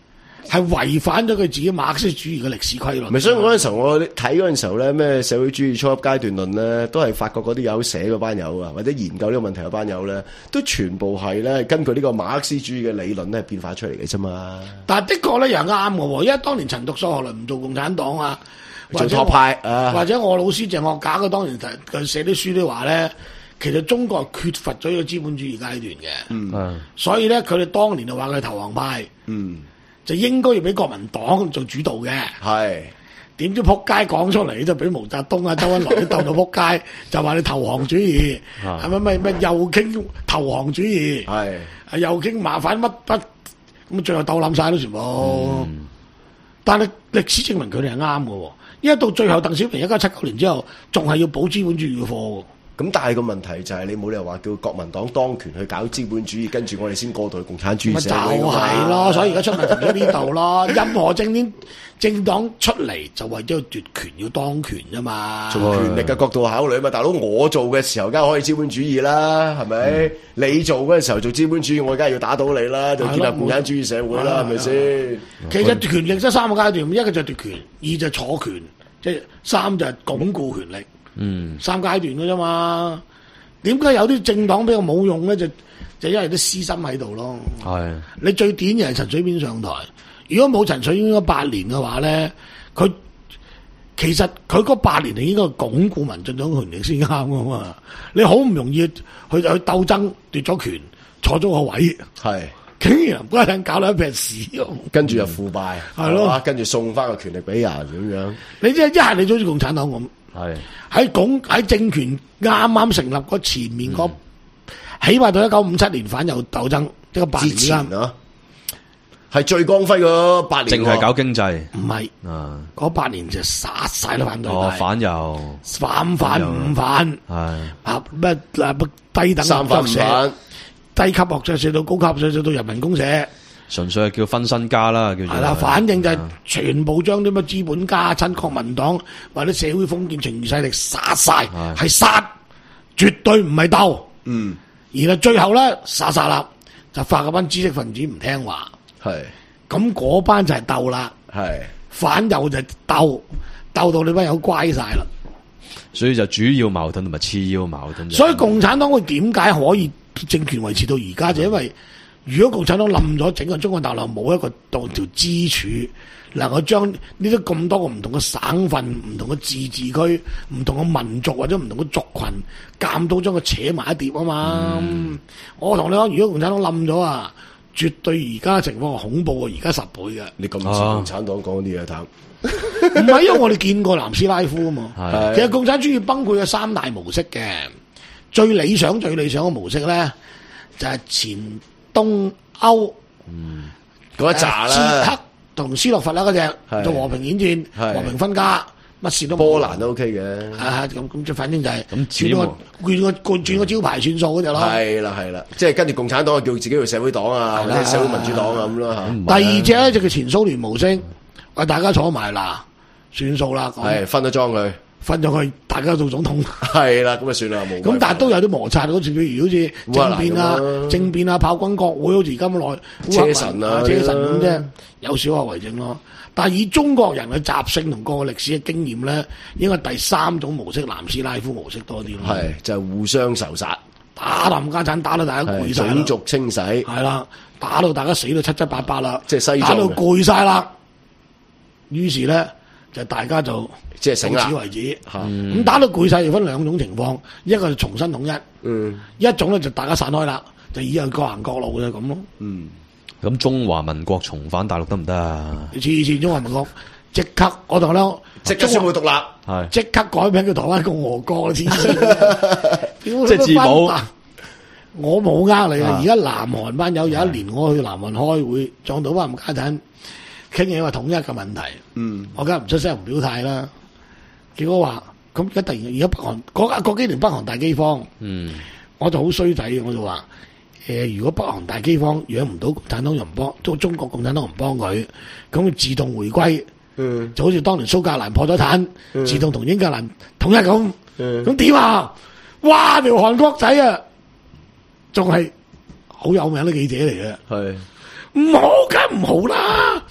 係違反咗佢自己馬克思主義嘅歷史規律。 咪所以嗰陣時候我睇嗰陣時候咧，咩社會主義初級階段論咧，都係法國嗰啲友寫嗰班友啊，或者研究呢個問題嗰班友咧，都全部係咧根據呢個馬克思主義嘅理論咧變化出嚟嘅啫嘛。 但係的確咧又啱嘅喎，因為當年陳獨秀後來唔做共產黨啊， 做托派啊， 或者我老師鄭學假佢當年佢寫啲書都話咧，其實中國係缺乏咗呢個資本主義階段嘅， 嗯， 所以咧佢哋當年就話佢係投降派， 嗯， 就應該要俾國民黨做主導嘅， 係。 點知撲街講出嚟就俾毛澤東啊、周恩來都鬥到撲街，就話你投降主義，係咪咪咪又傾投降主義， 係啊又傾麻煩乜乜，咁最後鬥冧晒都全部。嗯、但係歷史證明佢哋係啱嘅，因為到最後鄧小平一九七九年之後，仲係要補資本主義嘅課。 咁但係個問題就係你冇理由話叫國民黨當權去搞資本主義，跟住我哋先過渡去共產主義社會。 咪就係咯，所以而家出問題喺呢度咯。任何政黨政黨出嚟就為咗要奪權要當權啫嘛。 從權力嘅角度考慮啊嘛，大佬我做嘅時候梗係可以資本主義啦，係咪？嗯、你做嗰陣時候做資本主義，我梗係要打倒你啦，就建立共產主義社會啦，係咪先？ 其實權力得三個階段，一個就係奪權，二就係坐權，即係三就係鞏固權力。嗯，三階段嘅啫嘛。點解有啲政黨比較冇用咧？就就因為啲私心喺度咯。係你最典型係陳水扁上台。如果冇陳水扁嗰八年嘅話咧，佢其實佢嗰八年係應該鞏固民進黨權力先啱噶嘛。你好唔容易去去鬥爭奪咗權，坐咗個位，係竟然唔該人搞到一片屎， 跟住又腐敗，係咯，跟住送翻個權力俾人咁樣。 你即係一係你好似共產黨咁。係喺共喺政權啱啱成立嗰前面嗰，嗯、起碼到一九五七年反右鬥爭，即係八年之間啊， 係最光輝嗰八年，淨係搞經濟， 唔係啊，嗰八年就殺晒啦反對派， 哦反右， 反反唔反，係啊咩啊低等三反五反， 低級學者寫到高級學者寫到人民公社。 純粹係叫分身家啦，叫做係啦，反正就係全部將啲乜資本家、親國民黨或者社會封建情義勢力殺晒，係殺，絕對唔係鬥。嗯，而係最後咧殺殺啦，就發嗰班知識分子唔聽話，係咁嗰班就係鬥啦，係反右就鬥，鬥到你班友乖晒啦。 所以就主要矛盾同埋次要矛盾。 所以共產黨佢點解可以政權維持到而家，就因為。如果共產黨冧咗，整個中國大陸冇一個當條支柱，能夠將呢啲咁多個唔同嘅省份、唔同嘅自治區、唔同嘅民族或者唔同嘅族群，監到將佢扯埋一碟啊嘛！嗯、我同你講，如果共產黨冧咗啊，絕對而家嘅情況係恐怖過而家十倍嘅。 你咁似共產黨講啲嘢，譚唔係因為我哋見過南斯拉夫啊嘛。其實共產主義崩潰有三大模式嘅，最理想、最理想嘅模式咧，就係、是、前。東歐嗰一紮啦， 捷克同斯洛伐克嗰隻做和平演戰、和平分家，乜事都冇。 波蘭都 OK 嘅， 啊咁咁即係反正就係轉個轉個轉轉個招牌算數嗰隻咯。 係啦係啦，即係跟住共產黨叫自己做社會黨啊，或者社會民主黨啊咁咯嚇。第二隻咧就叫前蘇聯模式，喂大家坐埋啦，算數啦。 係分咗裝佢。 分咗佢，大家做總統係啦，咁啊算啦，冇。 咁但係都有啲摩擦，好似譬如好似政變啊、政變啊、炮轟國會，好似而家咁耐車臣啊、 車臣咁啫，有少學為證咯。但係以中國人嘅習性同個歷史嘅經驗咧，應該第三種模式，南斯拉夫模式多啲咯。 係就係、是、互相仇殺， 打冧家產，打到大家攰晒， 種族清洗係啦，打到大家死到七七八八啦， 即係西打到攰晒啦。於是咧就大家就。 即係醒啦， 到此為止。咁、嗯、打到攰晒，就分兩種情況，一個就重新統一，嗯、一種咧就大家散開啦，就以後各行各路嘅咁咯。 嗯，咁中華民國重返大陸得唔得啊？ 次次中華民國即刻，我同你講， 即刻宣布獨立， 係即刻改名叫台灣共和國，黐線即係自保。 我冇呃你啊！而家南韓班友有一年我去南韓開會，撞到班冚家產，傾嘢話統一嘅問題。嗯，我梗係唔出聲唔表態啦。結果話咁而家突然而家北韓嗰嗰幾年北韓大饑荒，嗯，我就好衰仔，我就話誒、呃，如果北韓大饑荒養唔到共產黨又唔幫，中中國共產黨唔幫佢，咁佢自動回歸，嗯，就好似當年蘇格蘭破咗產，嗯、自動同英格蘭統一咁，咁點、嗯、啊？哇！條韓國仔啊，仲係好有名嘅記者嚟嘅，係唔好梗唔好啦。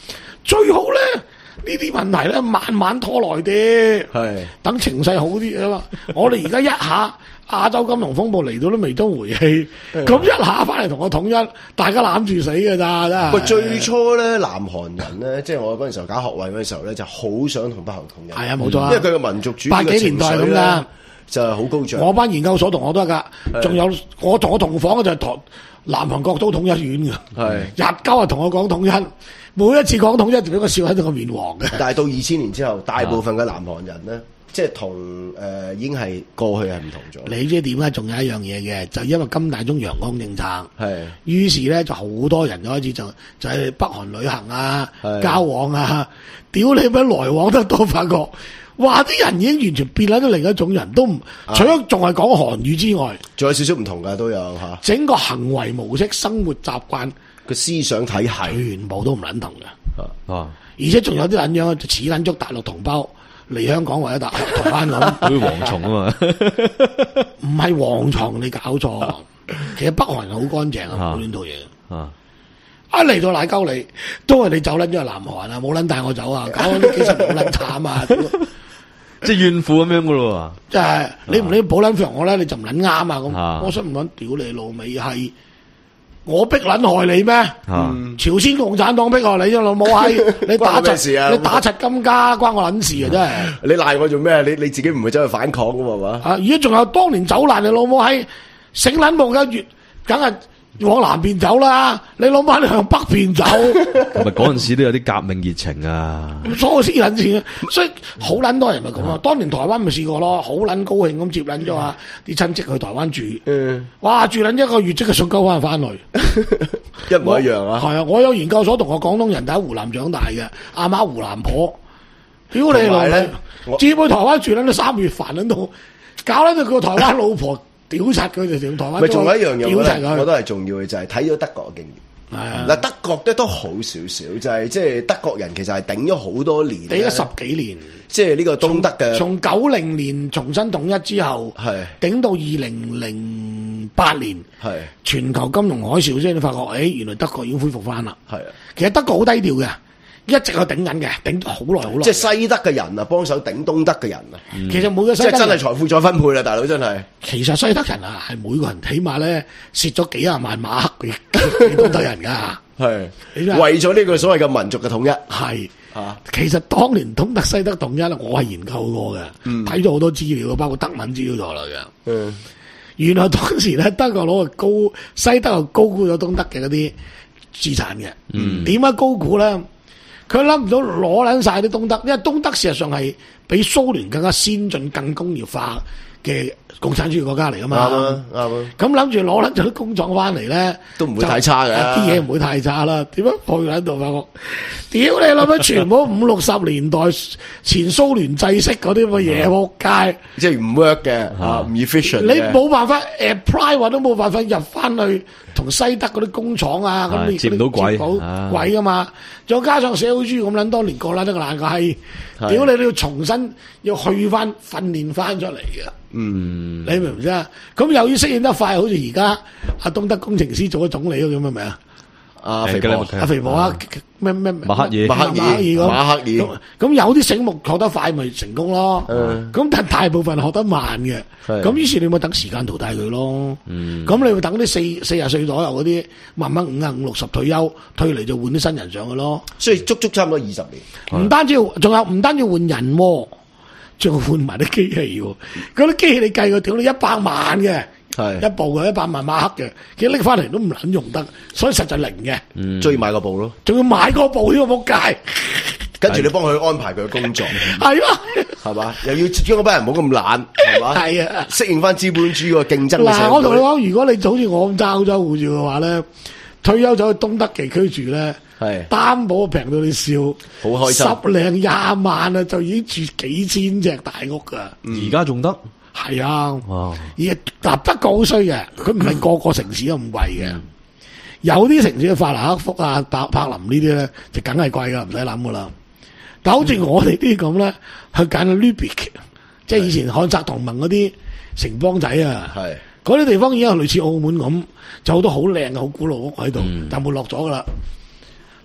最好咧呢啲問題咧慢慢拖耐啲， 係等情勢好啲啊嘛。我哋而家一下亞洲金融風暴嚟到都未到回氣，咁一下翻嚟同我統一，大家攬住死㗎咋真係。 喂，最初咧，南韓人咧，即係我嗰陣時候搞學位嗰陣時候咧，就好想同北韓統一。 係啊，冇錯啊， 因為佢嘅民族主義八幾年代咁㗎， 就係好高漲。 我班研究所同學都係㗎，仲有我同我同房嘅就係台南韓國都統一院㗎， 係日鳩啊同我講統一，每一次講統一就俾我笑喺度個面黃嘅。 但係到二千年之後，大部分嘅南韓人咧，即係同誒已經係過去係唔同咗。 你知點解？仲有一樣嘢嘅，就因為金大中陽光政策， 係於是咧就好多人開始就就係北韓旅行啊、交往啊，屌你咪來往得多，發覺哇啲人已經完全變咗另一種人，都唔除咗仲係講韓語之外， 仲有少少唔同㗎，都有嚇。 整個行為模式、生活習慣、 個思想體系全部都唔撚同嘅， 啊！ 而且仲有啲撚樣就似撚足大陸同胞嚟香港或者大台灣咁， 好似蝗蟲啊嘛， 唔係蝗蟲，你搞錯。其實北韓人好乾淨啊，冇亂套嘢。 啊！ 一嚟到奶鳩你，都係你走撚咗去南韓啊，冇撚帶我走啊，搞到呢幾十年好撚慘啊！ 即係怨婦咁樣噶咯即係你唔理保撚強我咧，你就唔撚啱啊咁。 啊我想唔撚屌你老味係我逼撚害你咩？ 啊朝鮮共產黨逼害你啫，老母閪！你打關我咩事啊柒你打柒金家，關我撚事啊！真係。 你賴我做咩？你你自己唔會走去反抗㗎嘛？係嘛？ 啊！而家仲有當年走難，你老母閪醒撚冇嘅越，梗係往南邊走啦！你老母閪你向北邊走， 喎，咪嗰陣時都有啲革命熱情啊！ 疏絲撚線，所以好撚多人咪咁啊！當年台灣咪試過咯，好撚高興咁接撚咗啊啲親戚去台灣住， 嗯， 哇！住撚一個月即刻送鳩翻翻去， 一模一樣啊！ 係啊！我有研究所同我廣東人，但喺湖南長大嘅，阿媽湖南婆，屌你老味同埋咧，我接去台灣住撚到三月煩撚到，搞撚到個台灣老婆。屌柒佢哋，台灣咪仲有一樣嘢，我屌柒佢。 覺得我都係重要嘅，就係睇咗德國嘅經驗。 係啊， 嗱，德國咧都好少少，就係即係德國人其實係頂咗好多年， 頂咗十幾年， 即係呢個東德嘅， 從九零年重新統一之後， 係頂到二零零八年， 係全球金融海嘯先，你發覺，誒原來德國已經恢復翻啦。 係啊， 其實德國好低調嘅，一直係頂緊嘅，頂咗好耐好耐。 即係西德嘅人啊，幫手頂東德嘅人啊， 其實每個西德即係真係人， 財富再分配啦，大佬真係。 其實西德人啊，係每個人起碼咧蝕咗幾廿萬馬克俾俾東德人㗎。 係你知啊為咗呢個所謂嘅民族嘅統一， 係啊， 其實當年東德西德統一，我係研究過嘅，睇咗好多資料，包括德文資料在內嘅。 嗯， 原來當時咧，德國佬係高西德係高估咗東德嘅嗰啲資產嘅。嗯，點解高估咧？佢諗唔到攞撚晒啲東德，因為東德事實上係比蘇聯更加先進、更工業化嘅共產主義國家嚟噶嘛。 啱啊，啱啊， 咁諗住攞撚咗啲工廠翻嚟咧， 都唔會太差嘅啲嘢唔會太差啦。點樣去喺度發覺？屌你諗乜？全部五六十年代前蘇聯制式嗰啲咁嘅嘢，仆街！ 即係唔 work 嘅啊，唔 efficient 你嘅。 冇辦法 apply 或者冇辦法入翻去同西德嗰啲工廠啊，咁你接唔到軌接唔到啊軌噶嘛？再加上社會主義咁撚多年過撚得個爛個閪， 係屌你都要重新要去翻訓練翻出嚟嘅。 嗯， 你明唔明啊？咁又要適應得快，好似而家阿東德工程師做咗總理嗰咁係咪啊？ 阿肥婆， 阿肥婆啊，咩咩馬克爾馬克爾咁馬克爾咁咁有啲醒目學得快咪成功咯。 嗯咁但大部分學得慢嘅， 係咁於是你咪等時間淘汰佢咯。咁你咪等啲四四十歲左右嗰啲，慢慢五啊五六十退休，退嚟就換啲新人上去咯。 所以足足差唔多二十年。 唔單止要，仲有唔單止換人喎，仲要換埋啲機器喎。嗰啲機器你計佢屌你一百萬嘅。 係一部嘅一百萬馬克嘅，其實拎翻嚟都唔撚用得，所以實在零嘅， 追買個部咯， 仲要買個部呢個仆街， 跟住你幫佢安排佢嘅工作， 係啊， 係嘛？又要叫嗰班人唔好咁懶，係嘛？ 係啊。 適應翻資本主義個競爭嘅社嗱，我同你會。 講，如果你好似我咁揸歐洲護照嘅話咧，退休走去東德地區住咧， 係擔保平到你笑， 好開心十零廿萬啊，就已經住幾千隻大屋噶。 而家仲得係啊， 哇！ 而嗱不過好衰嘅，佢唔係個個城市都咁貴嘅，有啲城市嘅法蘭克福啊、柏柏林呢啲咧就梗係貴噶，唔使諗噶啦。但好似我哋啲咁咧，去揀 Lübeck，即係以前漢薩同盟嗰啲城邦仔啊， 係嗰啲地方已經係類似澳門咁，就好多好靚嘅好古老屋喺度，但冇落咗噶啦。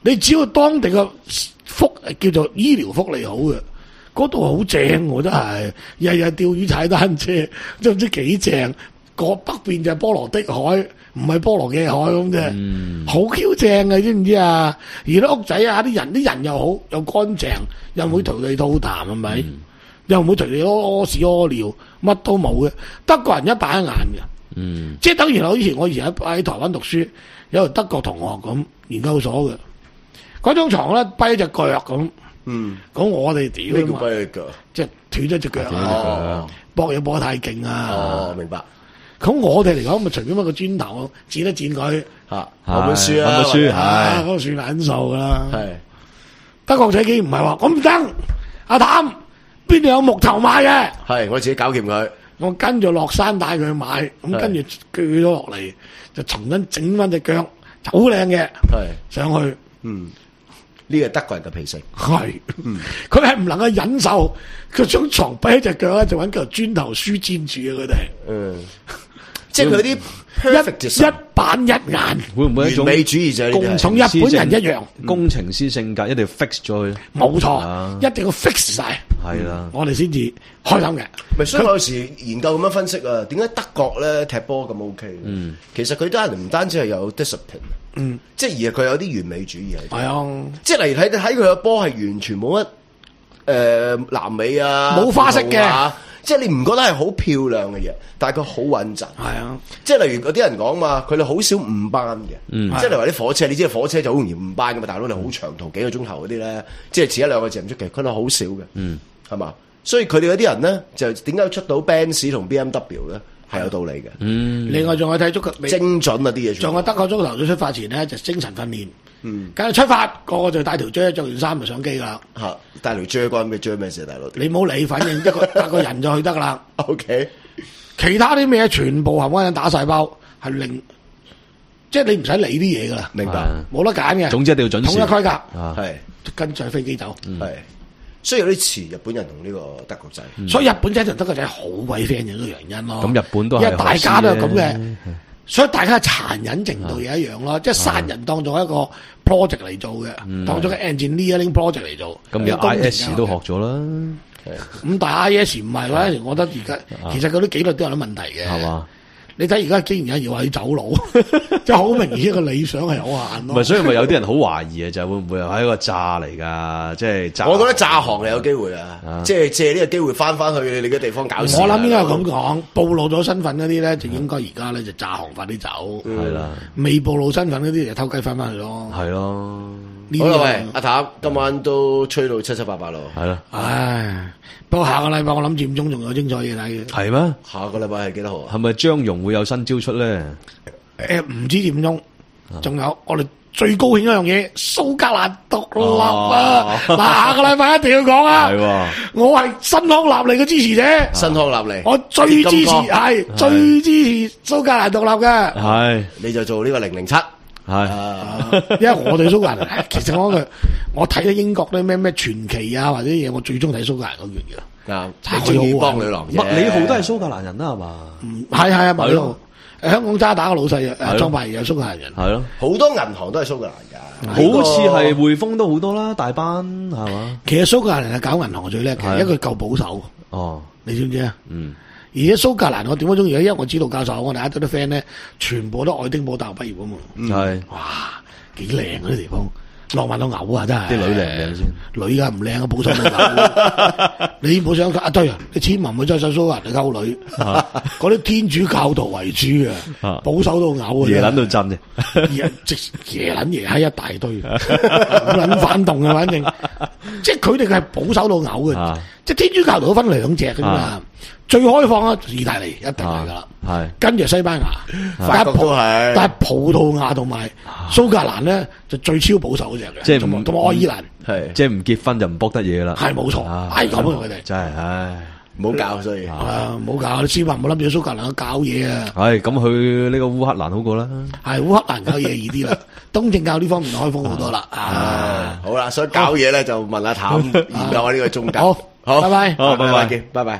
你只要當地嘅福叫做醫療福利好嘅，嗰度好正喎，真係日日釣魚踩單車，都唔知幾正。嗰北邊就係波羅的海，唔係波羅嘅海咁啫，好 Q 正嘅，知唔知啊？而啲屋仔啊，啲人啲人又好又乾淨，又唔會隨地吐痰，係咪？嗯、又唔會隨地屙屙屎屙尿，乜都冇嘅。德國人一板一眼嘅，嗯、即係等於我以前我以前喺喺台灣讀書，有個德國同學咁研究所嘅，嗰張床咧跛隻腳咁，嗯，咁我哋屌咩叫跛隻腳？ 即係斷咗隻腳啊！搏嘢搏得太勁啊！ 哦，明白。 咁我哋嚟講，咪隨便一個磚頭剪一剪佢嚇，攞本書啊， 攞本書啊，嗰個算撚數噶啦。 係德國仔竟然唔係話我唔得，阿譚邊度有木頭賣嘅？ 係我自己搞掂佢。 我跟住落山帶佢去買，咁跟住鋸咗落嚟，就重新整翻隻腳，好靚嘅。係上去，嗯， 呢個德國人嘅脾性係，佢係唔能夠忍受佢張床跛喺隻腳咧，就揾嚿磚頭書尖住嘅佢哋。嗯。 即係佢啲 perfect 一板一眼， 會唔會一種完美主義者？ 同日本人一樣， 工程師性格一定要 fix 咗佢。 冇錯，一定要 fix 晒。係啦，我哋先至開心嘅。 咪所以我有時研究咁樣分析啊，點解德國咧踢波咁 OK？嗯，其實佢都係唔單止係有 discipline，嗯，即係而係佢有啲完美主義喺度。係啊，即係例如睇睇佢個波係完全冇乜誒南美啊， 冇花式嘅。 即係你唔覺得係好漂亮嘅嘢，但係佢好穩陣。係啊，即係例如嗰啲人講嘛，佢哋好少誤班嘅。嗯，即係例如話啲火車，你知道火車就好容易誤班㗎嘛，大佬你好長途幾個鐘頭嗰啲咧，即係遲一兩個字唔出奇，佢哋好少嘅。嗯，係嘛？所以佢哋嗰啲人咧，就點解出到 Benz 同 B M W 咧？係有道理嘅。嗯，另外仲有睇足球精準啊啲嘢。仲有德國足球隊出發前咧，就精神訓練。嗯，梗係出發，個個就帶條啫，着完衫就上機噶啦。嚇，帶條啫關咩啫咩事，大佬？你唔好理，反正一個得個人就去得噶啦。O K， 其他啲咩全部冚唪唥打晒包，係零，即係你唔使理啲嘢噶啦。明白，冇得揀嘅。總之一定要準時。統一規格，係跟住飛機走。係，所以有啲似日本人同呢個德國仔。所以日本仔同德國仔好鬼 friend 嘅一個原因咯。咁日本都係，因為大家都係咁嘅。所以大家殘忍程度又一樣咯，即係殺人當做一個 project 嚟做嘅，當咗個 engineering project 嚟做。咁有 I S 都學咗啦。咁但係 I S 唔係啦，我覺得而家其實嗰啲紀律都有啲問題嘅。係嘛？你睇而家竟然有人要走佬，即係好明顯個理想係有限咯。唔係，所以咪有啲人好懷疑啊，就係會唔會係一個詐嚟㗎？即係詐。我覺得詐行係有機會啊，即係借呢個機會翻翻去你嘅地方搞事。我諗應該係咁講，暴露咗身份嗰啲咧，就應該而家咧就詐行快啲走。係啦，未暴露身份嗰啲就偷雞翻翻去咯。係咯。好啦，喂，阿譚，今晚都吹到七七八八咯。係咯。唉，不過下個禮拜我諗佔中仲有精彩嘢睇嘅。係咩？下個禮拜係幾多號啊？係咪張蓉會有新招出咧？誒，唔知佔中，仲有我哋最高興一樣嘢，蘇格蘭獨立啊！嗱，下個禮拜一定要講啊！係，我係新康納利嘅支持者。新康納利，我最支持係最支持蘇格蘭獨立嘅。係，你就做呢個零零七。係，因為我對蘇格蘭，其實我嘅我睇咗英國啲咩咩傳奇啊或者嘢，我最中意睇蘇格蘭嗰邊嘅。啱，你中意幫女郎啫。麥理浩都係蘇格蘭人啦，係嘛？嗯，係係啊，麥理浩，誒香港渣打嘅老細誒創辦人係蘇格蘭人。係咯，好多銀行都係蘇格蘭㗎。好似係匯豐都好多啦，大班係嘛？其實蘇格蘭人係搞銀行最叻嘅，因為佢夠保守。哦，你知唔知啊？嗯。而家蘇格蘭我點解中意咧？因為我知道教授，我哋一堆啲 friend 咧，全部都愛丁堡大學畢業啊嘛。係，哇，幾靚嗰啲地方，浪漫到嘔啊！真係。啲女靚唔靚先？女㗎唔靚啊，保守到嘔。你冇想啊？對啊，你千萬唔好再上蘇格蘭嚟溝女。嗰啲天主教徒為主嘅，保守到嘔啊！嘢撚到震啫，嘢即嘢撚嘢喺一大堆，好撚反動啊！反正，即係佢哋係保守到嘔嘅。即係天主教徒都分兩隻㗎嘛。最開放啊，意大利一定係噶啦，係跟住西班牙，法國都係，但係葡萄牙同埋蘇格蘭咧就最超保守嗰隻嘅，即係同埋愛爾蘭，係即係唔結婚就唔卜得嘢啦，係冇錯，係咁啊佢哋真係，唉，唔好搞所以，啊唔好搞，你千萬唔好諗住蘇格蘭搞嘢啊，係咁去呢個烏克蘭好過啦，係烏克蘭搞嘢易啲啦，東正教呢方面開放好多啦，啊好啦，所以搞嘢咧就問阿譚研究下呢個宗教，好，好，拜拜，好，拜拜見，拜拜。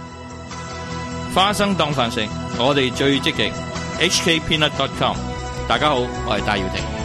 花生當飯食，我哋最積極。H K Peanut dot com 大家好，我係戴耀廷。